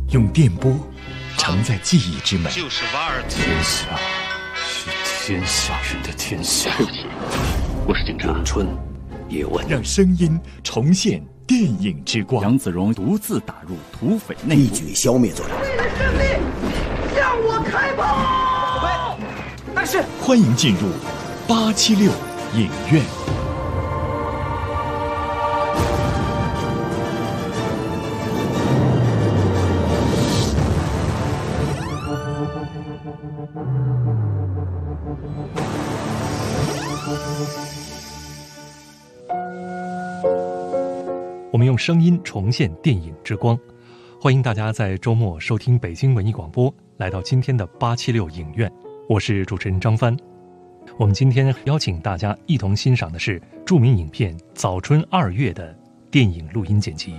用电波承载记忆之美。 就是瓦尔特。 天下是天下人的天下。 对不起，我是警察。 咏春叶问， 让声音重现电影之光。 杨子荣独自打入土匪内部， 一举消灭作者。 为了胜利，向我开炮！ 但是， 欢迎进入876影院。 我们用声音重现电影之光，欢迎大家在周末收听北京文艺广播，来到今天的876影院，我是主持人张帆。我们今天邀请大家一同欣赏的是著名影片《早春二月》的电影录音剪辑。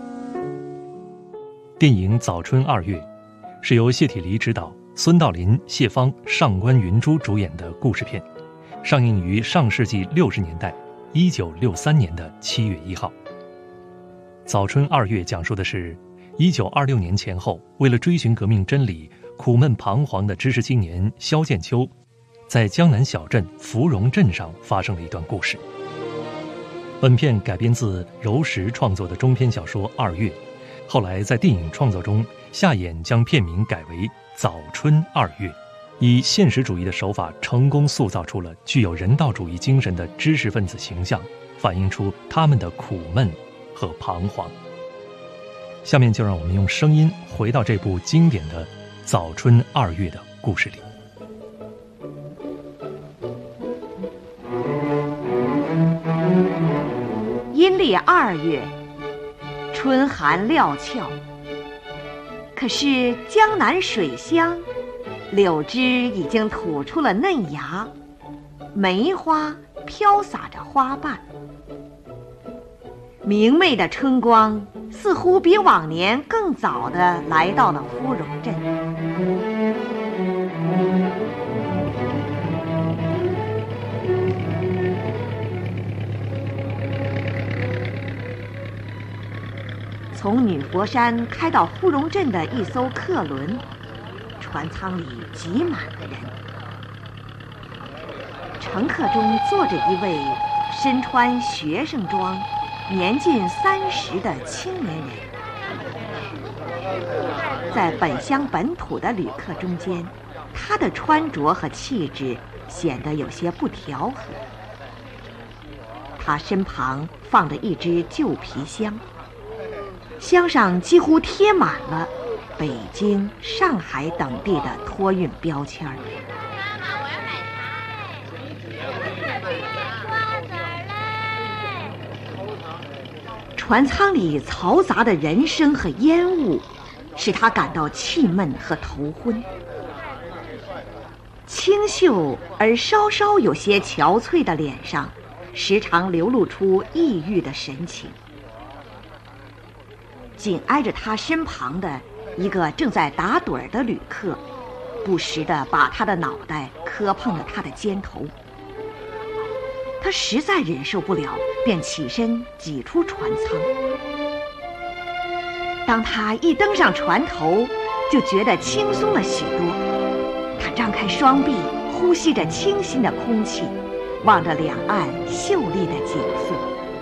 电影《早春二月》是由谢铁骊执导，孙道临、谢芳、上官云珠主演的故事片，上映于上世纪60年代1963年的7月1号。早春二月讲述的是1926年前后，为了追寻革命真理，苦闷彷徨的知识青年萧剑秋，在江南小镇芙蓉镇上发生了一段故事。本片改编自柔石创作的中篇小说《二月》，后来在电影创作中，夏衍将片名改为《早春二月》，以现实主义的手法成功塑造出了具有人道主义精神的知识分子形象，反映出他们的苦闷和彷徨。下面就让我们用声音回到这部经典的《早春二月》的故事里。 阴历2月，春寒料峭，可是江南水乡，柳枝已经吐出了嫩芽，梅花飘洒着花瓣。明媚的春光似乎比往年更早地来到了芙蓉镇。从女佛山开到芙蓉镇的一艘客轮，船舱里挤满了人。乘客中坐着一位身穿学生装、年近30的青年人。在本乡本土的旅客中间，他的穿着和气质显得有些不调和。他身旁放着一只旧皮箱，箱上几乎贴满了北京、上海等地的托运标签。船舱里嘈杂的人声和烟雾使他感到气闷和头昏。清秀而稍稍有些憔悴的脸上时常流露出抑郁的神情。紧挨着他身旁的一个正在打盹的旅客不时地把他的脑袋磕碰了他的肩头。他实在忍受不了，便起身挤出船舱。当他一登上船头，就觉得轻松了许多。他张开双臂，呼吸着清新的空气，望着两岸秀丽的景色。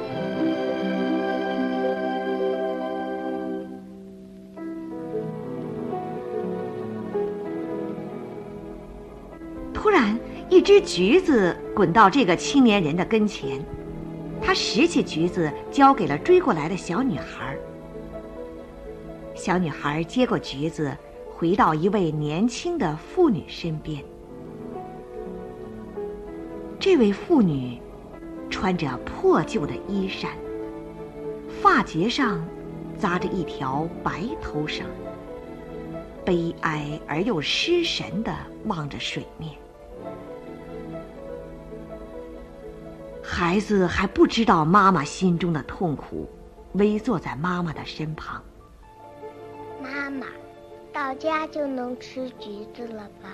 突然，一只橘子滚到这个青年人的跟前，他拾起橘子交给了追过来的小女孩。小女孩接过橘子，回到一位年轻的妇女身边。这位妇女穿着破旧的衣衫，发结上扎着一条白头绳，悲哀而又失神地望着水面。孩子还不知道妈妈心中的痛苦，微坐在妈妈的身旁。 妈妈，到家就能吃橘子了吧？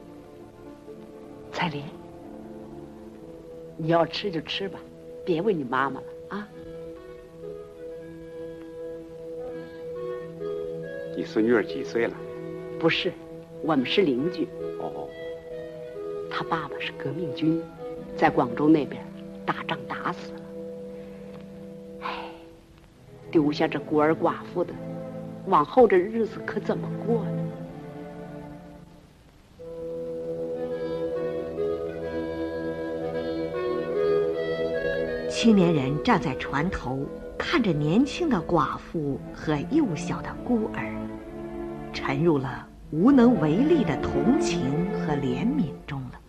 彩莲，你要吃就吃吧，别问你妈妈了啊。 你孙女儿几岁了？ 不是，我们是邻居。 哦， 他爸爸是革命军，在广州那边打仗打死了。哎，丢下这孤儿寡妇的，往后这日子可怎么过呢？ 青年人站在船头，看着年轻的寡妇和幼小的孤儿，沉入了无能为力的同情和怜悯中了。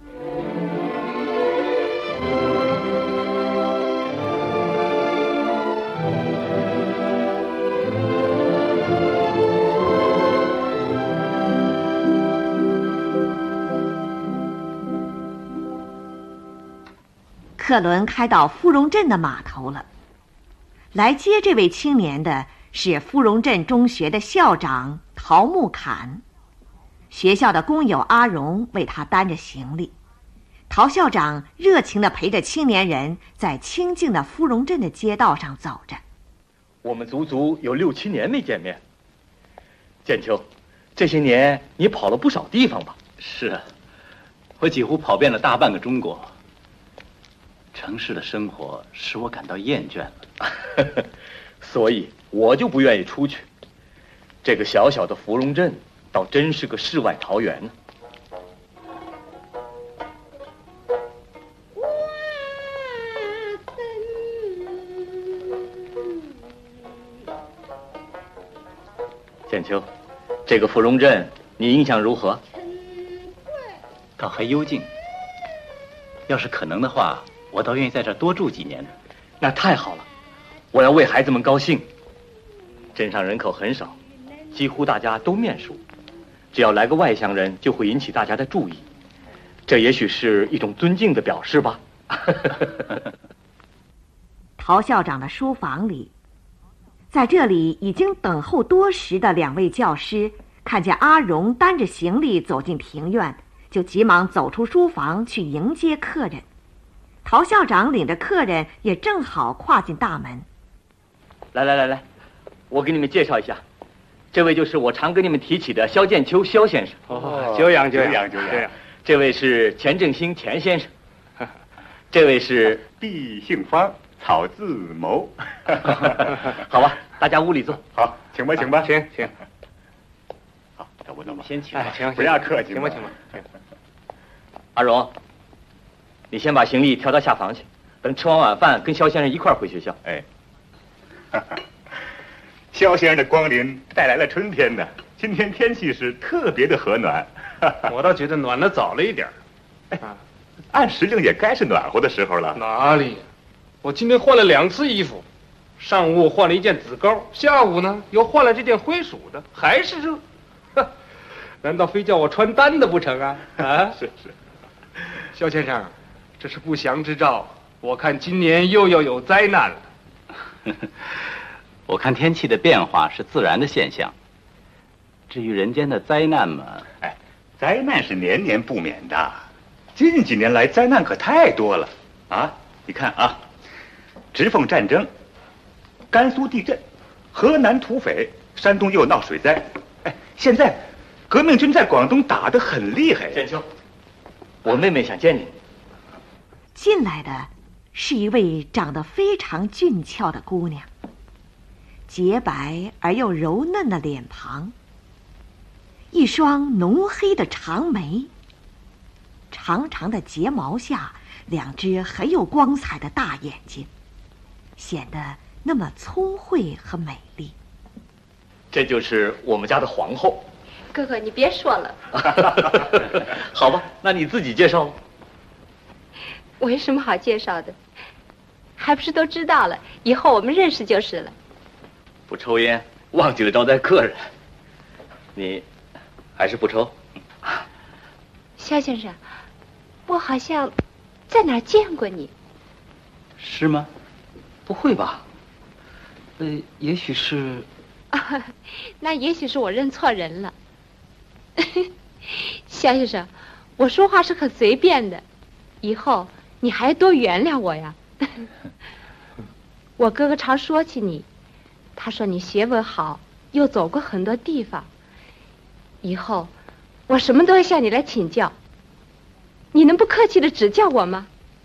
客轮开到芙蓉镇的码头了。来接这位青年的是芙蓉镇中学的校长陶木侃，学校的工友阿荣为他担着行李。陶校长热情地陪着青年人在清静的芙蓉镇的街道上走着。 我们足足有6、7年没见面。建秋，这些年你跑了不少地方吧？ 是啊，我几乎跑遍了大半个中国。城市的生活使我感到厌倦了， 所以我就不愿意出去。这个小小的芙蓉镇，倒真是个世外桃源呢。建秋，这个芙蓉镇你印象如何？ 倒还幽静。要是可能的话，我倒愿意在这儿多住几年。 那太好了，我要为孩子们高兴。镇上人口很少，几乎大家都面熟，只要来个外乡人，就会引起大家的注意。这也许是一种尊敬的表示吧。 陶校长的书房里，在这里已经等候多时的2位教师看见阿荣担着行李走进庭院，就急忙走出书房去迎接客人。陶校长领着客人也正好跨进大门。 来，我给你们介绍一下，这位就是我常跟你们提起的萧剑秋萧先生。 哦，久仰。 这位是钱正兴钱先生，这位是毕姓方草字谋。 好吧，大家屋里坐。 好，请吧。请。 好，要不你先请。 请，不要客气。 请吧。阿荣，你先把行李挑到下房去，等吃完晚饭跟萧先生一块儿回学校。 哎，萧先生的光临带来了春天呢。今天天气是特别的和暖。 我倒觉得暖得早了一点。 按时令也该是暖和的时候了。 哪里？我今天换了2次衣服，上午换了一件紫高，下午呢又换了这件灰鼠的，还是热。难道非叫我穿单的不成啊？啊， 是。 萧先生，这是不祥之兆，我看今年又要有灾难了。 我看天气的变化是自然的现象，至于人间的灾难嘛， 灾难是年年不免的。近几年来灾难可太多了啊！你看啊，直奉战争，甘肃地震，河南土匪，山东又闹水灾。现在革命军在广东打得很厉害。 建秋，我妹妹想见你。 进来的是一位长得非常俊俏的姑娘，洁白而又柔嫩的脸庞，一双浓黑的长眉，长长的睫毛下2只很有光彩的大眼睛，显得那么聪慧和美丽。 这就是我们家的皇后。 哥哥，你别说了。 好吧，那你自己介绍。 我有什么好介绍的？还不是都知道了，以后我们认识就是了。 不抽烟，忘记了招待客人。你还是不抽？ 萧先生，我好像在哪儿见过你。 是吗？不会吧？也许是。 那也许是我认错人了。萧先生，我说话是很随便的，以后你还多原谅我呀。我哥哥常说起你，他说你学问好， 又走过很多地方，以后我什么都要向你来请教，你能不客气的指教我吗？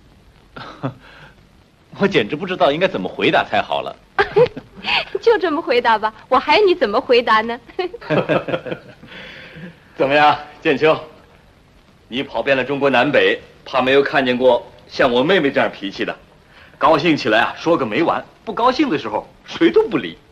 我简直不知道应该怎么回答才好了。 就这么回答吧，我还要你怎么回答呢？ 怎么样，建秋？你跑遍了中国南北，怕没有看见过像我妹妹这样脾气的。高兴起来啊，说个没完；不高兴的时候，谁都不理。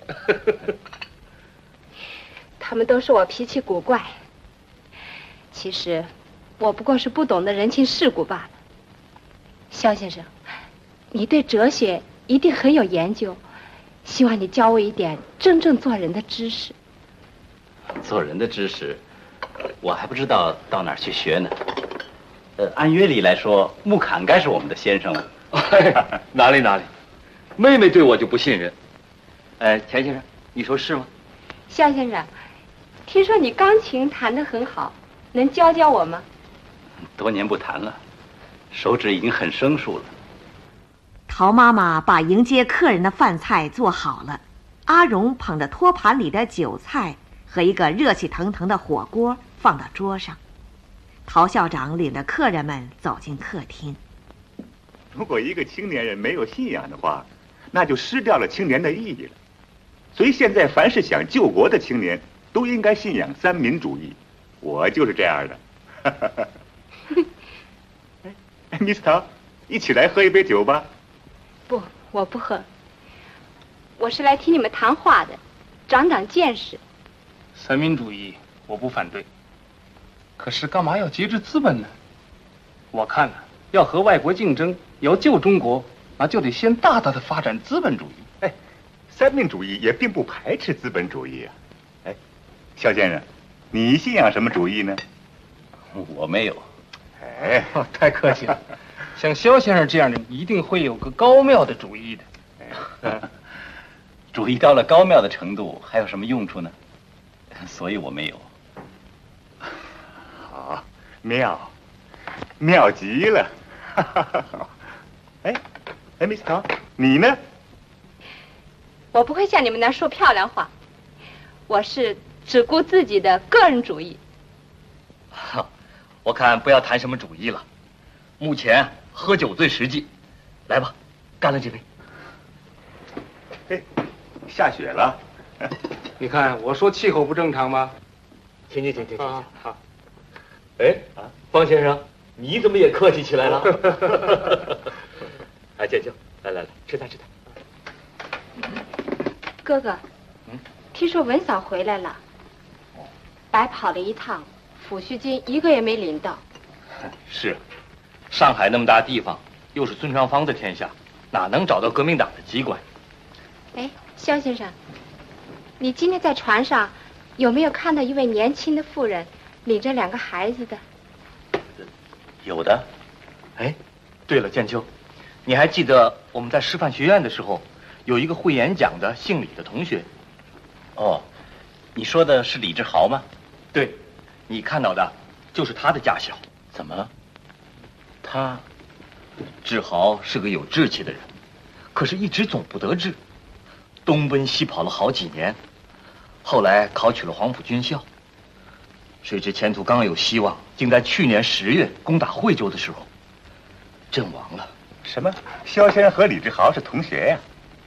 他们都说我脾气古怪，其实我不过是不懂得人情世故罢了。肖先生，你对哲学一定很有研究，希望你教我一点真正做人的知识。 做人的知识，我还不知道到哪儿去学呢。按约理来说，穆侃该是我们的先生了。 哪里，妹妹对我就不信任。钱先生，你说是吗？ 肖先生，听说你钢琴弹得很好，能教教我吗？ 多年不弹了，手指已经很生疏了。 陶妈妈把迎接客人的饭菜做好了，阿荣捧着托盘里的酒菜和一个热气腾腾的火锅放到桌上。陶校长领着客人们走进客厅。 如果一个青年人没有信仰的话，那就失掉了青年的意义了。所以现在凡是想救国的青年都应该信仰三民主义，我就是这样的。Miss 陶，一起来喝一杯酒吧。 不，我不喝，我是来听你们谈话的，长长见识。 三民主义我不反对，可是干嘛要节制资本呢？我看呢，要和外国竞争，要救中国，那就得先大大的发展资本主义。 三民主义也并不排斥资本主义啊。肖先生，你信仰什么主义呢？ 我没有。 太客气了。像肖先生这样的，一定会有个高妙的主义的。 主义到了高妙的程度，还有什么用处呢？所以我没有。 好，妙极了。Miss 陶，你呢？ 我不会像你们那说漂亮话，我是只顾自己的个人主义。 我看不要谈什么主义了，目前喝酒最实际。来吧，干了这杯。 下雪了。 你看我说气候不正常吗？ 请。好。方先生，你怎么也客气起来了？建秋，来，吃菜。 哥哥，听说文嫂回来了，白跑了一趟，抚恤金一个也没领到。 是，上海那么大地方，又是孙传芳的天下，哪能找到革命党的机关？ 肖先生，你今天在船上有没有看到一位年轻的妇人领着2个孩子的？ 有的。 对了，建秋，你还记得我们在师范学院的时候，有一个会演讲的姓李的同学？ 你说的是李志豪吗？ 对，你看到的就是他的家小。 怎么了？ 志豪是个有志气的人，可是一直总不得志，东奔西跑了好几年，后来考取了黄埔军校，谁知前途刚有希望，竟在去年10月攻打惠州的时候阵亡了。 什么？肖先生和李志豪是同学呀？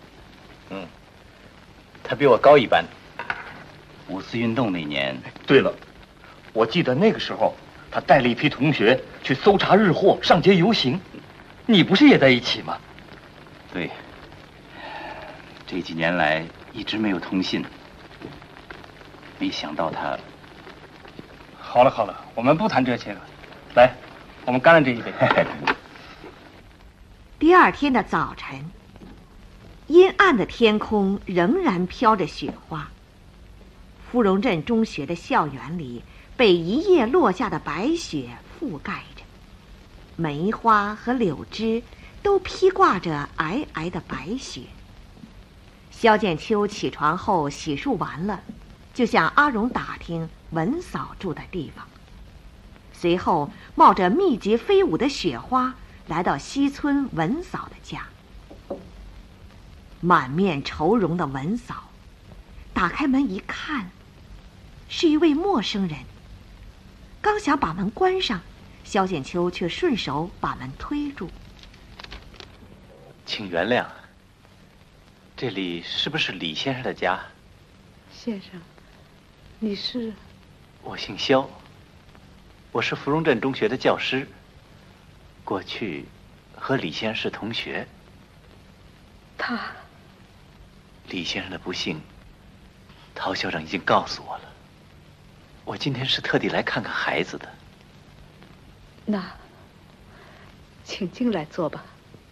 他比我高一班。五四运动那年。 对了，我记得那个时候他带了一批同学去搜查日货，上街游行，你不是也在一起吗？ 对，这几年来一直没有通信，没想到他。 好了，我们不谈这些了，来，我们干了这一杯。 第二天的早晨，阴暗的天空仍然飘着雪花。芙蓉镇中学的校园里被一夜落下的白雪覆盖着，梅花和柳枝都披挂着皑皑的白雪。肖剑秋起床后洗漱完了，就向阿荣打听文嫂住的地方，随后冒着密集飞舞的雪花来到西村文嫂的家。满面愁容的文嫂打开门一看，是一位陌生人。刚想把门关上，萧剑秋却顺手把门推住。 请原谅，这里是不是李先生的家？ 先生，你是？ 我姓萧，我是芙蓉镇中学的教师，过去和李先生是同学。李先生的不幸，陶校长已经告诉我了。我今天是特地来看看孩子的。 那，请进来坐吧。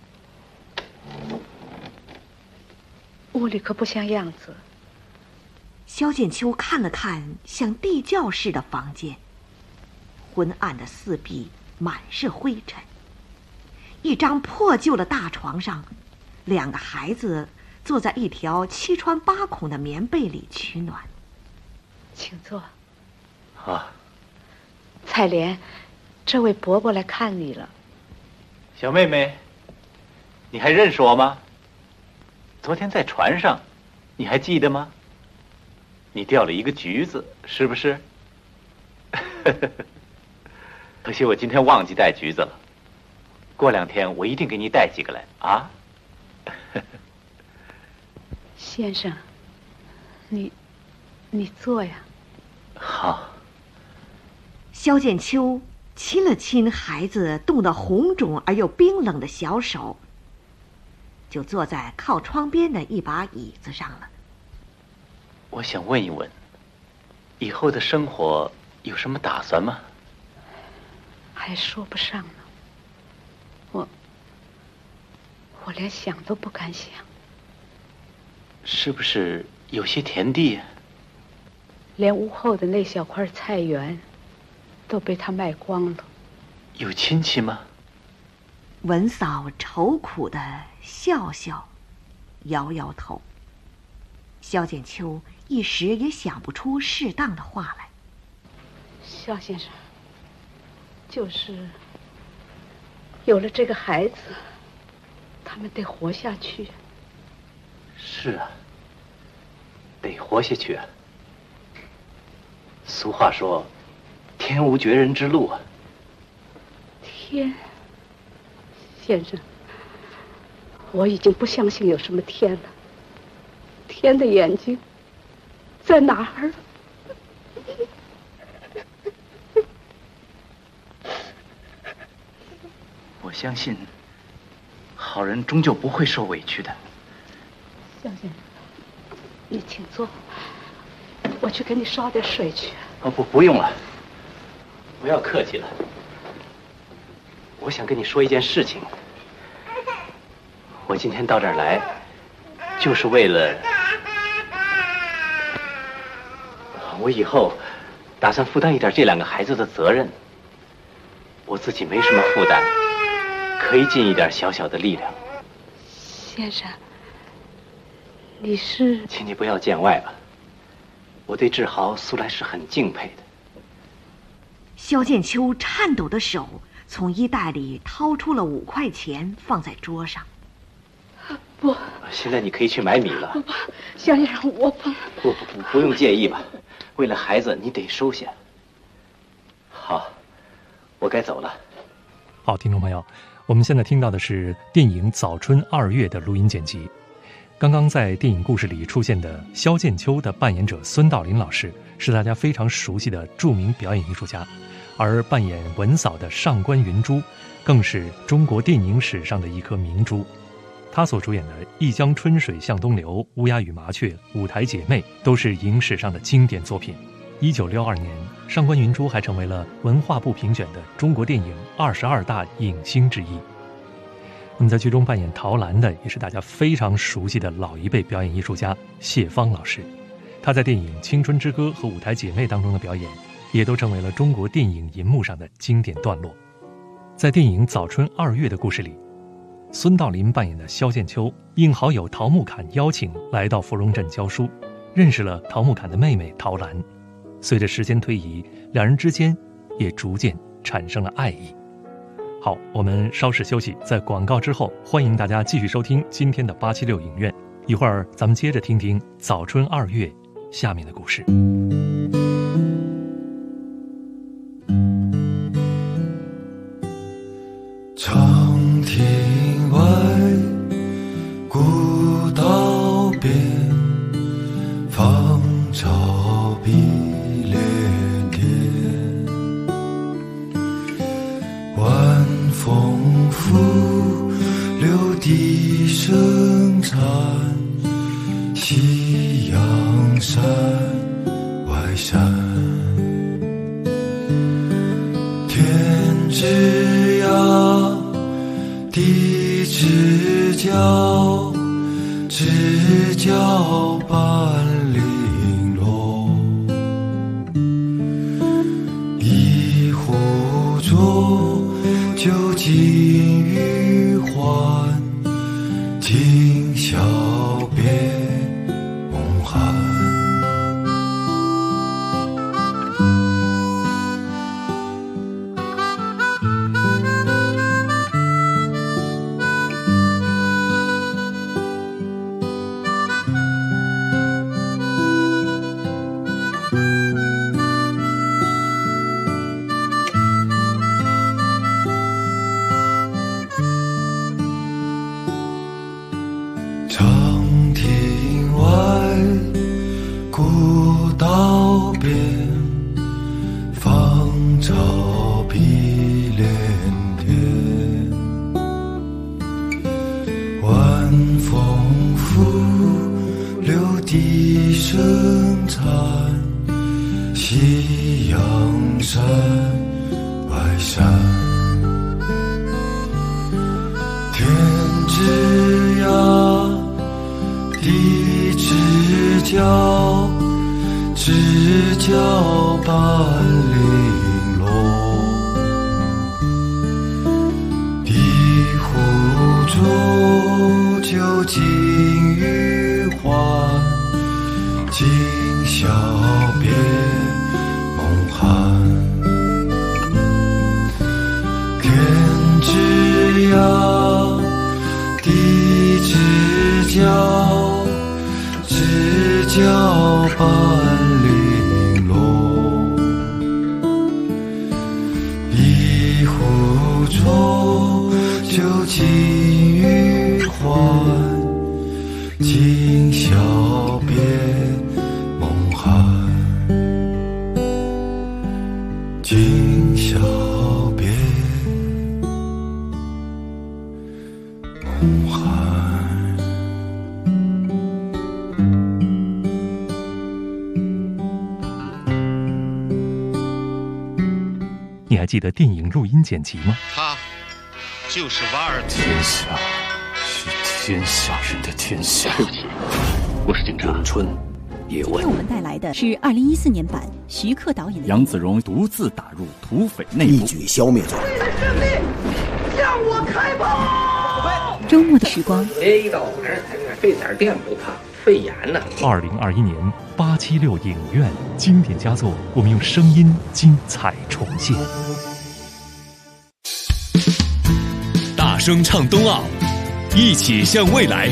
屋里可不像样子。 萧剑秋看了看像地窖似的房间，昏暗的四壁满是灰尘。一张破旧的大床上，2个孩子坐在一条7穿8孔的棉被里取暖。 请坐。 啊， 采莲，这位伯伯来看你了。 小妹妹，你还认识我吗？昨天在船上，你还记得吗？你掉了一个橘子，是不是？可惜我今天忘记带橘子了，过2天我一定给你带几个来啊。 先生，你坐呀。 好。 萧剑秋亲了亲孩子冻得红肿而又冰冷的小手，就坐在靠窗边的一把椅子上了。 我想问一问，以后的生活有什么打算吗？ 还说不上呢。我连想都不敢想。 是不是有些田地？ 连屋后的那小块菜园都被他卖光了。 有亲戚吗？ 文嫂愁苦地笑笑，摇摇头。萧剑秋一时也想不出适当的话来。 萧先生，就是有了这个孩子，他们得活下去。 是啊，得活下去啊。俗话说，天无绝人之路啊。 天，先生，我已经不相信有什么天了。天的眼睛在哪儿？ 我相信，好人终究不会受委屈的。 萧先生，你请坐，我去给你烧点水去。 哦，不用了，不要客气了。我想跟你说一件事情。我今天到这儿来，就是为了我以后打算负担一点这2个孩子的责任。我自己没什么负担，可以尽一点小小的力量。 先生，你是？ 请你不要见外了。我对志豪素来是很敬佩的。 萧剑秋颤抖的手从衣袋里掏出了5块钱，放在桌上。 不， 现在你可以去买米了。 不，萧先生，我不用介意吧？为了孩子，你得收下。好，我该走了。 好，听众朋友，我们现在听到的是电影《早春2月》的录音剪辑。刚刚在电影故事里出现的萧剑秋的扮演者孙道临老师，是大家非常熟悉的著名表演艺术家，而扮演文嫂的上官云珠，更是中国电影史上的一颗明珠。他所主演的《一江春水向东流》《乌鸦与麻雀》《舞台姐妹》都是影史上的经典作品。1962年，上官云珠还成为了文化部评选的中国电影22大影星之一。那么在剧中扮演陶兰的也是大家非常熟悉的老一辈表演艺术家谢芳老师，他在电影《青春之歌》和《舞台姐妹》当中的表演，也都成为了中国电影银幕上的经典段落。在电影《早春2月》的故事里，孙道临扮演的萧剑秋应好友陶木侃邀请来到芙蓉镇教书，认识了陶木侃的妹妹陶兰。随着时间推移，两人之间也逐渐产生了爱意。好，我们稍事休息，在广告之后，欢迎大家继续收听今天的876影院。一会儿咱们接着听听《早春2月》 下面的故事。 长亭外，古道边，芳草碧连天。晚风拂柳笛声残，夕阳山外山。天之涯，地之角，知交半零落。一壶浊酒尽余欢，今宵别梦寒。长亭外，古道边，芳草碧连天。晚风拂柳笛声残，夕阳山外山。天之涯，地之角，知交半零落。一壶浊酒尽余欢，今宵别梦寒。天之涯，地之角，知交半零落。一壶浊酒尽余欢，今宵别梦寒。今宵别梦寒。 你还记得电影录音剪辑吗？ 他就是瓦尔特。 天下是天下人的天下。 对不起，我是警察。 咏春，野外。 今天我们带来的是2014年版徐克导演的。 杨子荣独自打入土匪内部， 一举消灭走。 为了胜利，向我开炮！ 周末的时光， 一到晚上在那肺点电不怕，肺炎呢。 2021年876影院经典佳作，我们用声音精彩重现。 大声唱冬奥，一起向未来。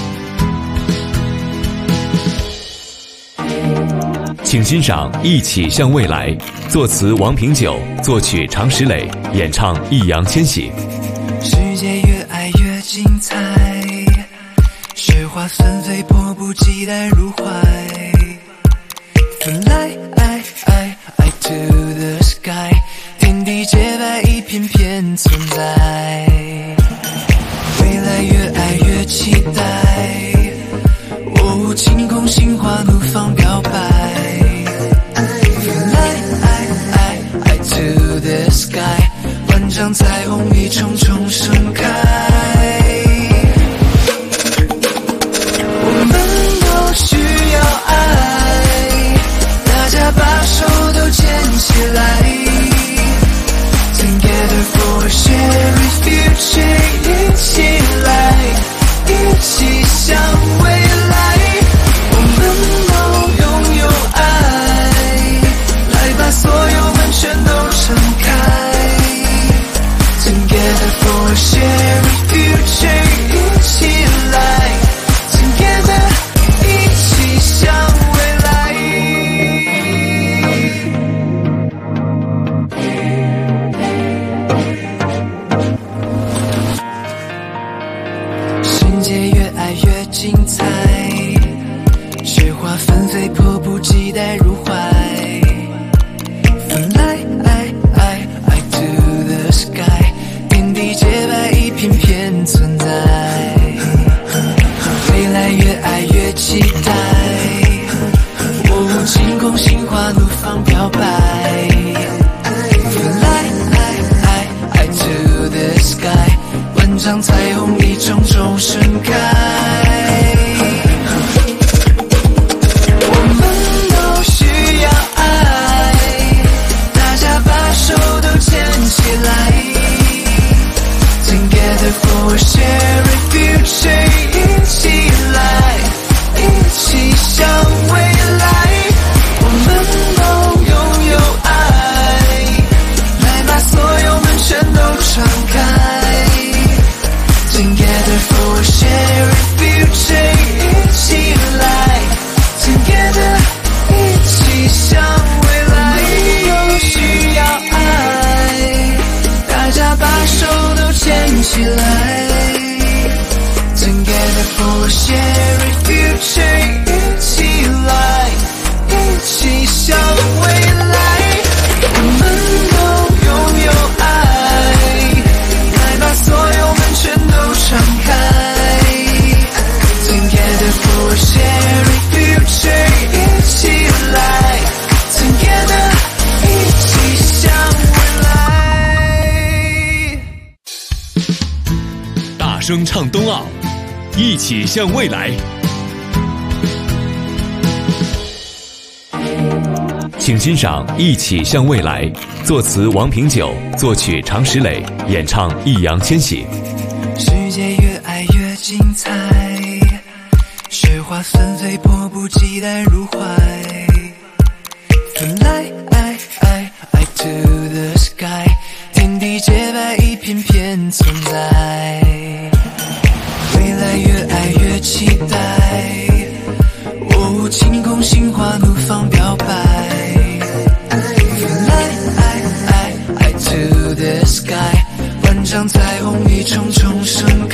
请欣赏《一起向未来》，作词王平久，作曲常石磊，演唱易烊千玺。 世界越爱越精彩，雪花纷飞，迫不及待入怀。Fly to the sky， 天地洁白，一片片存在。未来越爱越期待，哦，晴空心花怒放表白。Fly to the sky， 万丈彩虹一重重盛开。我们都需要爱，大家把手都牵起来。Together for a shared future， 一起来，一起向未来。我们都拥有爱，来把所有门全都敞开。Together for a shared future， 一起来 ，Together， 一起向未来。 方表白。Fly to the sky， 万丈彩虹一重重盛开。我们都需要爱，大家把手都牵起来。Together for a shared future， 一起来，一起向未来。我们都拥有爱，来把所有门全都敞开。Together for a shared future， 一起来 ，Together 一起向未来。我们都需要爱，大家把手都牵起来。Together for a shared future， 一起来，一起向未来。我们都拥有爱，来把所有门全都敞开。Together for a shared future， 一起来 ，Together 一起向未来。 大声唱冬奥，一起向未来。请欣赏《一起向未来》，作词王平久，作曲常石磊，演唱易烊千玺。 世界越爱越精彩，雪花纷飞，迫不及待入怀。Fly to the sky， 天地洁白，一片片存在。未来越爱越期待，哦，晴空心花怒放表白。Fly to the sky， 万丈彩虹一重重盛开。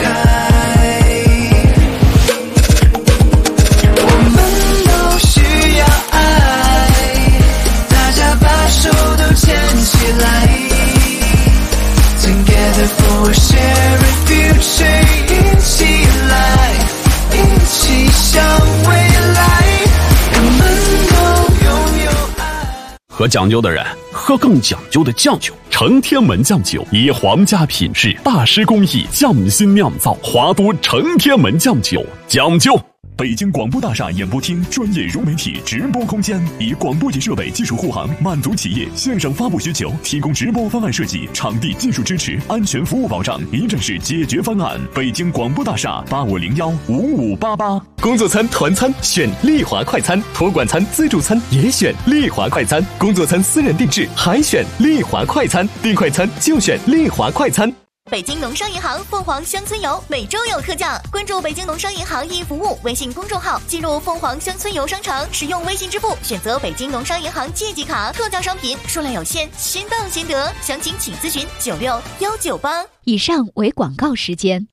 我们都需要爱，大家把手都牵起来。Together for a shared future， 一起来，一起向未来。我们都拥有爱。 喝讲究的人喝更讲究的酱酒，承天门酱酒以皇家品质、大师工艺匠心酿造，华都承天门酱酒讲究。 北京广播大厦演播厅专业融媒体直播空间，以广播级设备技术护航，满足企业线上发布需求，提供直播方案设计、场地技术支持、安全服务保障，一站式解决方案。北京广播大厦85015588。 工作餐、团餐选丽华快餐，托管餐、自助餐也选丽华快餐，工作餐私人定制还选丽华快餐，订快餐就选丽华快餐。 北京农商银行凤凰乡村游每周有特价，关注北京农商银行易服务微信公众号，进入凤凰乡村游商城，使用微信支付，选择北京农商银行借记卡，特价商品数量有限，先到先得，详情请咨询96198。 以上为广告时间。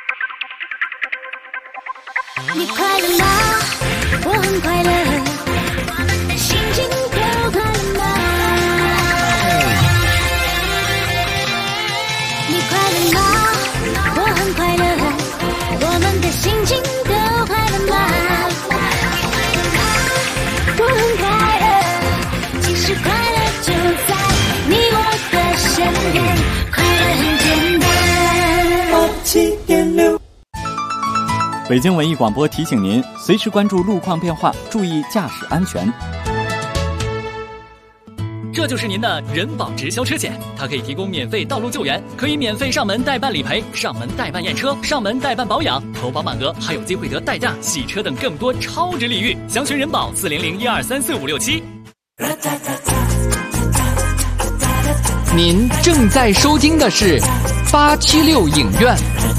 你快乐吗？我很快乐，心情都快乐吗？你快乐吗？我很快乐，我们的心情都快乐吗？我很快乐，其实快乐就在你我的身边，快乐很简单。7.6。 北京文艺广播提醒您，随时关注路况变化，注意驾驶安全。 这就是您的人保直销车险，它可以提供免费道路救援，可以免费上门代办理赔、上门代办验车、上门代办保养，投保满额还有机会得代驾、洗车等更多超值礼遇。详询人保40012345567。 您正在收听的是876影院。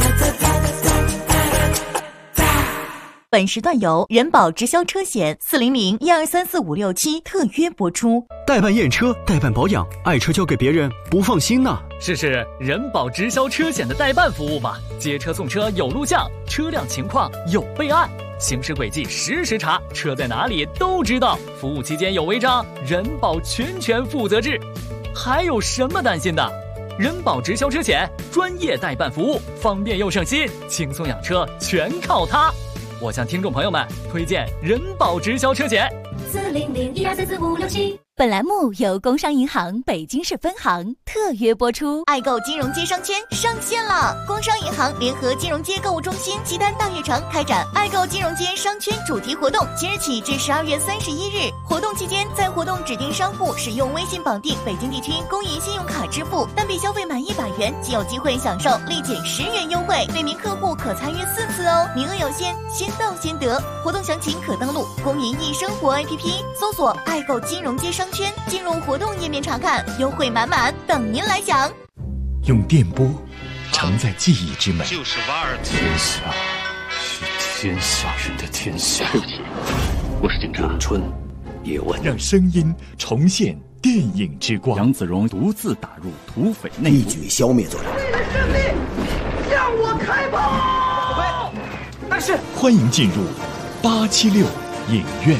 本时段由人保直销车险40012345567特约播出。 代办验车、代办保养，爱车交给别人不放心呐。 试试人保直销车险的代办服务吧，接车送车有录像，车辆情况有备案，行驶轨迹实时查，车在哪里都知道。服务期间有违章，人保全权负责制。还有什么担心的？人保直销车险专业代办服务，方便又省心，轻松养车全靠它。我向听众朋友们推荐人保直销车险。 40012345567。 本栏目由工商银行北京市分行特约播出。 爱购金融街商圈上线了！工商银行联合金融街购物中心西单大悦城开展爱购金融街商圈主题活动，即日起至12月31日。活动期间，在活动指定商户使用微信绑定北京地区公银信用卡支付，单笔消费满100元即有机会享受立减10元优惠，每名客户可参与4次哦，名额有限，先到先得。活动详情可登录公银易生活 APP， 搜索爱购金融街商圈，进入活动页面查看，优惠满满，等您来享。 用电波承载记忆之美， 就是瓦尔天下是天下人的天下。 对不起，我是警察。 咏春，叶问， 让声音重现电影之光。 杨子荣独自打入土匪内部， 一举消灭作战。 为了胜利，向我开炮！但是， 欢迎进入876影院。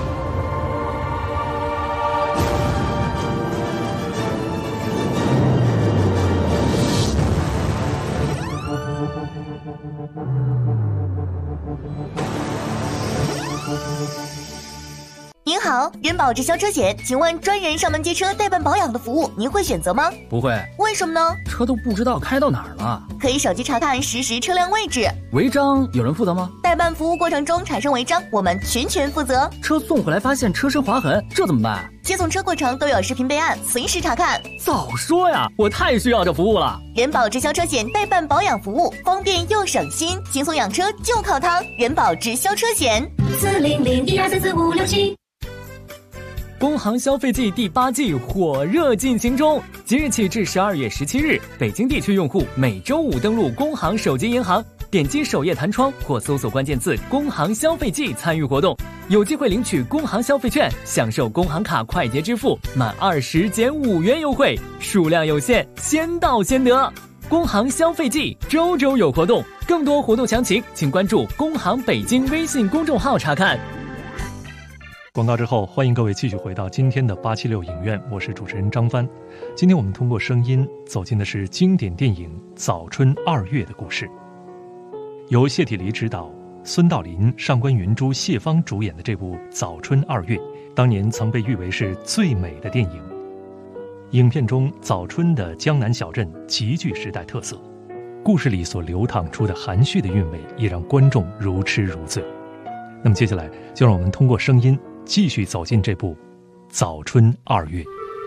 您好，人保直销车险，请问专人上门接车代办保养的服务，您会选择吗？ 不会。 为什么呢？ 车都不知道开到哪儿了。 可以手机查看实时车辆位置。 违章有人负责吗？ 代办服务过程中产生违章，我们全权负责。 车送回来发现车身划痕，这怎么办？ 接送车过程都有视频备案，随时查看。 早说呀，我太需要这服务了。 人保直销车险代办保养服务，方便又省心，轻松养车就靠它。人保直销车险 40012344567。 工行消费季第8季火热进行中，即日起至12月17日，北京地区用户每周5登录工行手机银行，点击首页弹窗或搜索关键字“工行消费季”参与活动，有机会领取工行消费券，享受工行卡快捷支付满20减5元优惠，数量有限，先到先得。工行消费季周周有活动，更多活动详情请关注工行北京微信公众号查看。 广告之后，欢迎各位继续回到今天的876影院，我是主持人张帆。今天我们通过声音走进的是经典电影《早春2月》的故事，由谢体黎执导，孙道临、上官云珠、谢芳主演的这部《早春2月》，当年曾被誉为是最美的电影。影片中早春的江南小镇极具时代特色，故事里所流淌出的含蓄的韵味也让观众如痴如醉。那么接下来就让我们通过声音继续走进这部《早春2月》。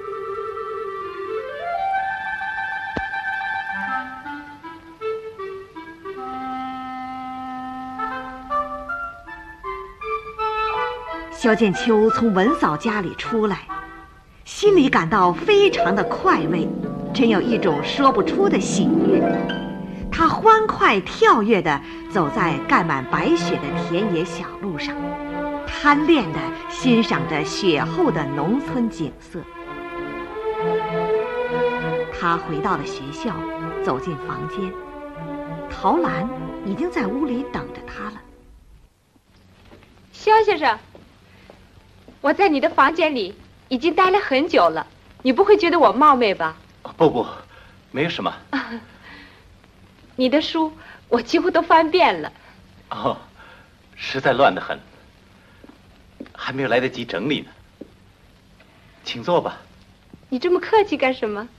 萧剑秋从文嫂家里出来，心里感到非常的快慰，真有一种说不出的喜悦。他欢快跳跃地走在盖满白雪的田野小路上，贪恋地欣赏着雪后的农村景色。他回到了学校，走进房间，陶兰已经在屋里等着他了。 萧先生，我在你的房间里已经待了很久了，你不会觉得我冒昧吧？ 不，没有什么。 你的书我几乎都翻遍了。 哦，实在乱得很，还没有来得及整理呢。请坐吧。 你这么客气干什么？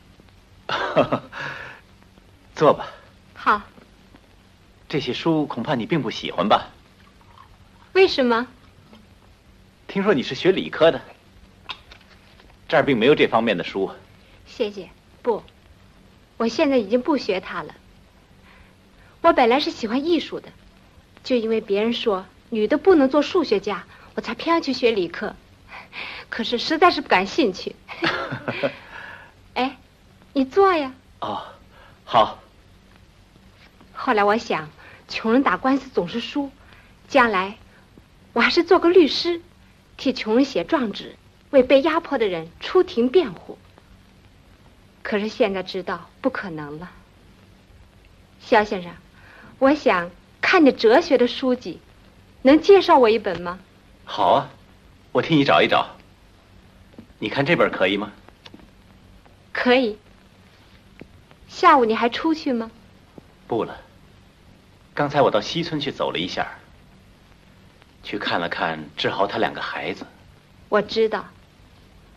坐吧。 好。 这些书恐怕你并不喜欢吧？ 为什么？ 听说你是学理科的，这儿并没有这方面的书。 谢谢。不，我现在已经不学它了。我本来是喜欢艺术的，就因为别人说女的不能做数学家，我才偏要去学理科，可是实在是不感兴趣。哎，你坐呀。 哦，好。 后来我想，穷人打官司总是输，将来我还是做个律师，替穷人写状纸，为被压迫的人出庭辩护。可是现在知道不可能了。萧先生，我想看着哲学的书籍，能介绍我一本吗？ 好啊，我替你找一找。你看这本可以吗？ 可以。下午你还出去吗？ 不了，刚才我到西村去走了一下，去看了看志豪他2个孩子。 我知道。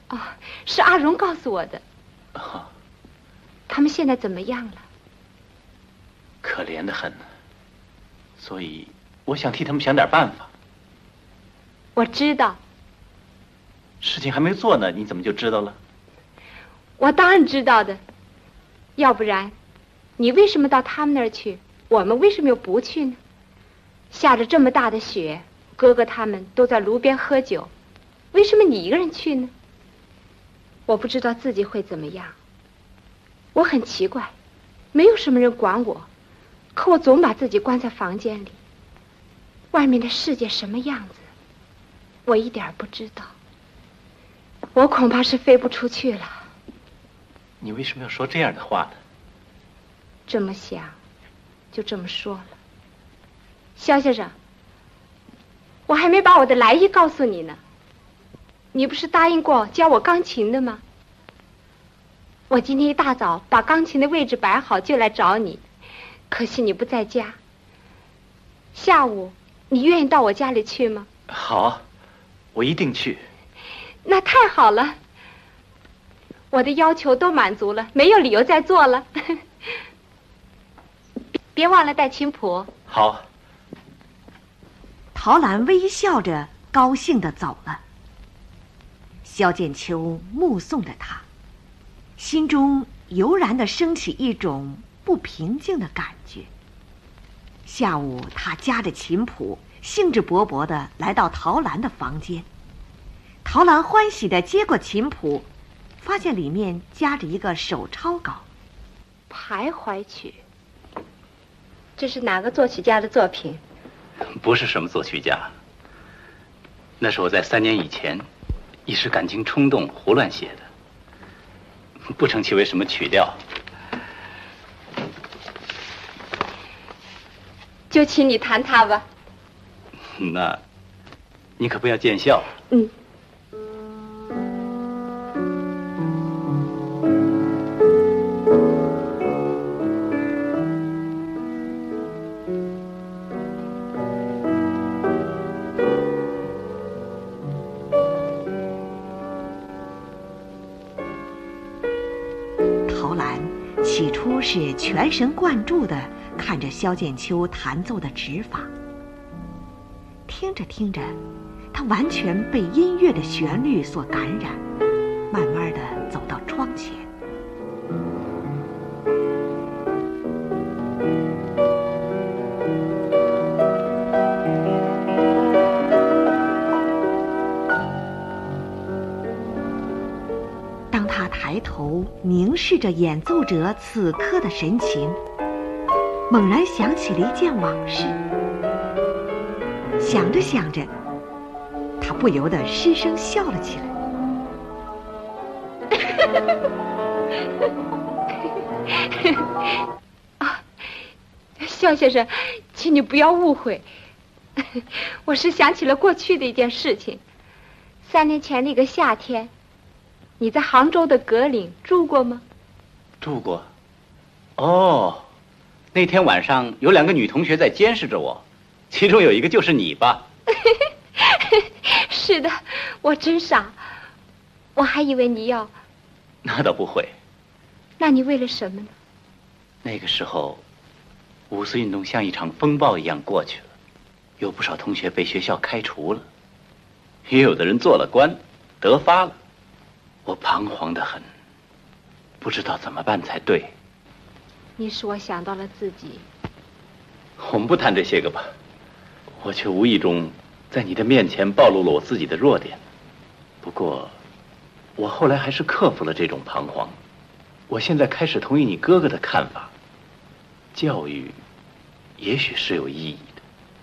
哦，是阿荣告诉我的。 哦， 他们现在怎么样了？ 可怜得很，所以我想替他们想点办法。 我知道。 事情还没做呢，你怎么就知道了？ 我当然知道的，要不然，你为什么到他们那儿去？我们为什么又不去呢？下着这么大的雪，哥哥他们都在炉边喝酒，为什么你一个人去呢？我不知道自己会怎么样。我很奇怪，没有什么人管我，可我总把自己关在房间里。外面的世界什么样子，我一点不知道。我恐怕是飞不出去了。 你为什么要说这样的话呢？ 这么想，就这么说了。肖先生，我还没把我的来意告诉你呢。你不是答应过教我钢琴的吗？我今天一大早把钢琴的位置摆好就来找你，可惜你不在家。下午你愿意到我家里去吗？ 好啊，我一定去。 那太好了，我的要求都满足了，没有理由再做了。别忘了带琴谱。 好。 陶兰微笑着高兴地走了。萧剑秋目送着他，心中油然地升起一种不平静的感觉。下午他夹着琴谱，兴致勃勃地来到陶兰的房间。陶兰欢喜地接过琴谱，发现里面夹着一个手抄稿。 徘徊曲，这是哪个作曲家的作品？ 不是什么作曲家，那是我在3年以前一时感情冲动胡乱写的，不成其为什么曲调。 就请你弹它吧。 那你可不要见笑。 嗯。 起初是全神贯注地看着萧剑秋弹奏的指法，听着听着，他完全被音乐的旋律所感染，慢慢地走到窗前。当他抬头凝视着演奏者此刻的神情，猛然想起了一件往事。想着想着，他不由得失声笑了起来。啊，萧先生，请你不要误会，我是想起了过去的一件事情。3年前那个夏天，你在杭州的葛岭住过吗？ 住过。哦，那天晚上有2个女同学在监视着我，其中有一个就是你吧？ 是的，我真傻，我还以为你要…… 那倒不会。 那你为了什么呢？ 那个时候，5四运动像一场风暴一样过去了，有不少同学被学校开除了，也有的人做了官，得发了。我彷徨得很，不知道怎么办才对。 你使我想到了自己。 我们不谈这些个吧，我却无意中在你的面前暴露了我自己的弱点。不过，我后来还是克服了这种彷徨。我现在开始同意你哥哥的看法，教育也许是有意义的。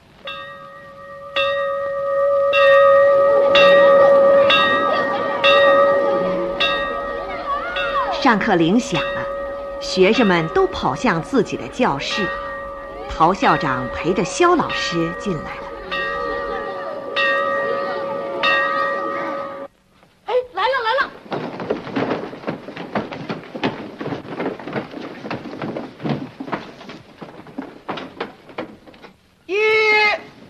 上课铃响了，学生们都跑向自己的教室。陶校长陪着肖老师进来了。 哎，来了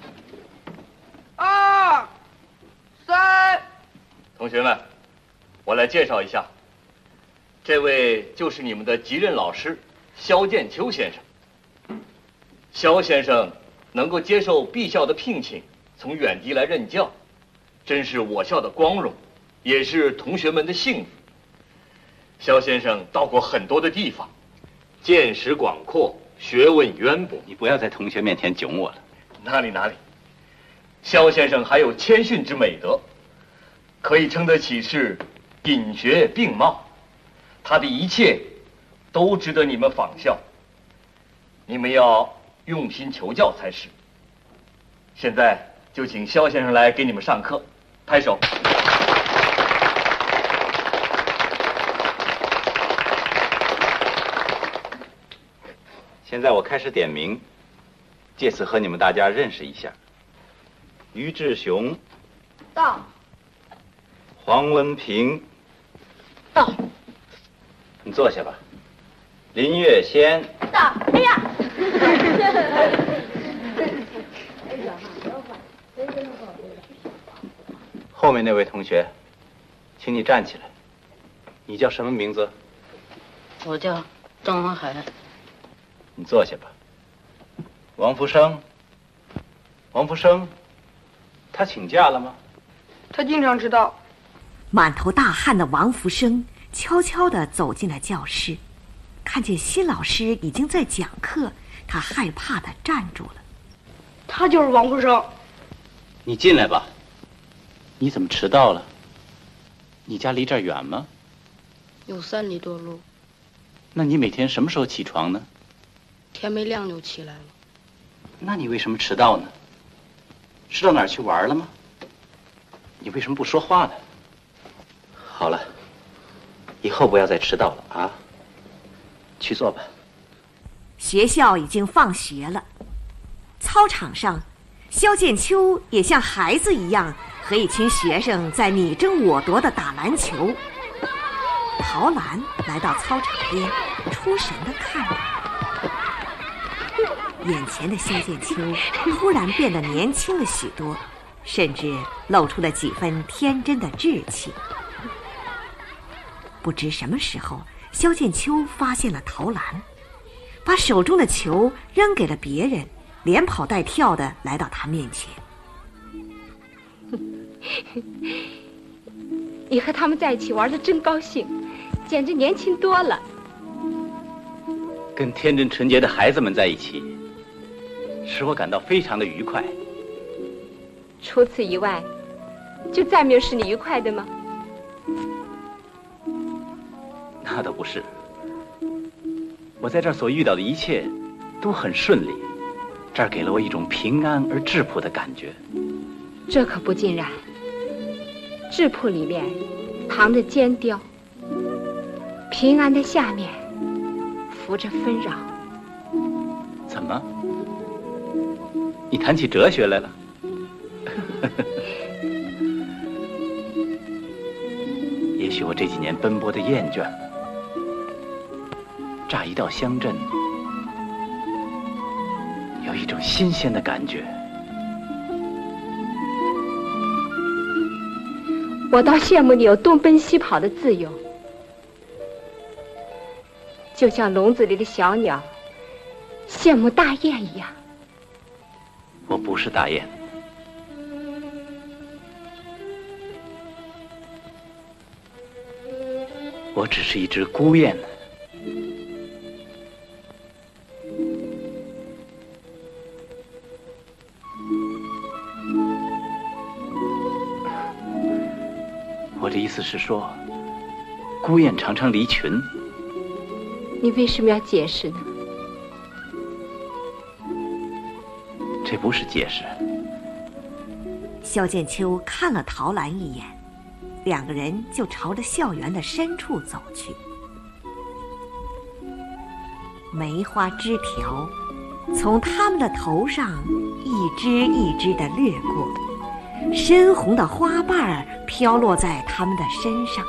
来了！1、2、3。 同学们，我来介绍一下，这位就是你们的级任老师萧剑秋先生。萧先生能够接受陛校的聘请，从远地来任教，真是我校的光荣，也是同学们的幸福。萧先生到过很多的地方，见识广阔，学问渊博。 你不要在同学面前囧我了。 哪里，萧先生还有谦逊之美德，可以称得起是品学并茂。他的一切都值得你们仿效，你们要用心求教才是。现在就请萧先生来给你们上课，拍手。 现在我开始点名，借此和你们大家认识一下。于志雄到。 黄文平到。 你坐下吧。林月仙到。哎呀！ 后面那位同学，请你站起来。你叫什么名字？ 我叫张文海。 你坐下吧。王福生。王福生，他请假了吗？ 他经常迟到。 满头大汗的王福生悄悄地走进了教室，看见新老师已经在讲课，他害怕地站住了。 他就是王福生。 你进来吧。你怎么迟到了？你家离这儿远吗？ 有3里多路。 那你每天什么时候起床呢？ 天没亮就起来了。 那你为什么迟到呢？是到哪儿去玩了吗？你为什么不说话呢？好了，以后不要再迟到了啊！去做吧。 学校已经放学了，操场上，萧剑秋也像孩子一样和一群学生在你争我夺地打篮球。陶兰来到操场边，出神地看着。眼前的萧剑秋突然变得年轻了许多，甚至露出了几分天真的稚气。不知什么时候，萧剑秋发现了陶兰，把手中的球扔给了别人，连跑带跳地来到他面前。 你和他们在一起玩得真高兴，简直年轻多了。 跟天真纯洁的孩子们在一起，使我感到非常的愉快。 除此以外，就再没有使你愉快的吗？ 那倒不是，我在这儿所遇到的一切都很顺利，这儿给了我一种平安而质朴的感觉。 这可不尽然，质朴里面藏着尖雕，平安的下面浮着纷扰。 怎么？你谈起哲学来了？也许我这几年奔波的厌倦了，乍一到乡镇，有一种新鲜的感觉。 我倒羡慕你有东奔西跑的自由，就像笼子里的小鸟羡慕大雁一样。 我不是大雁，我只是一只孤雁。我的意思是说，孤雁常常离群。 你为什么要解释呢？ 这不是解释。 萧剑秋看了陶兰一眼，两个人就朝着校园的深处走去。梅花枝条从他们的头上一支一支地掠过，深红的花瓣飘落在他们的身上。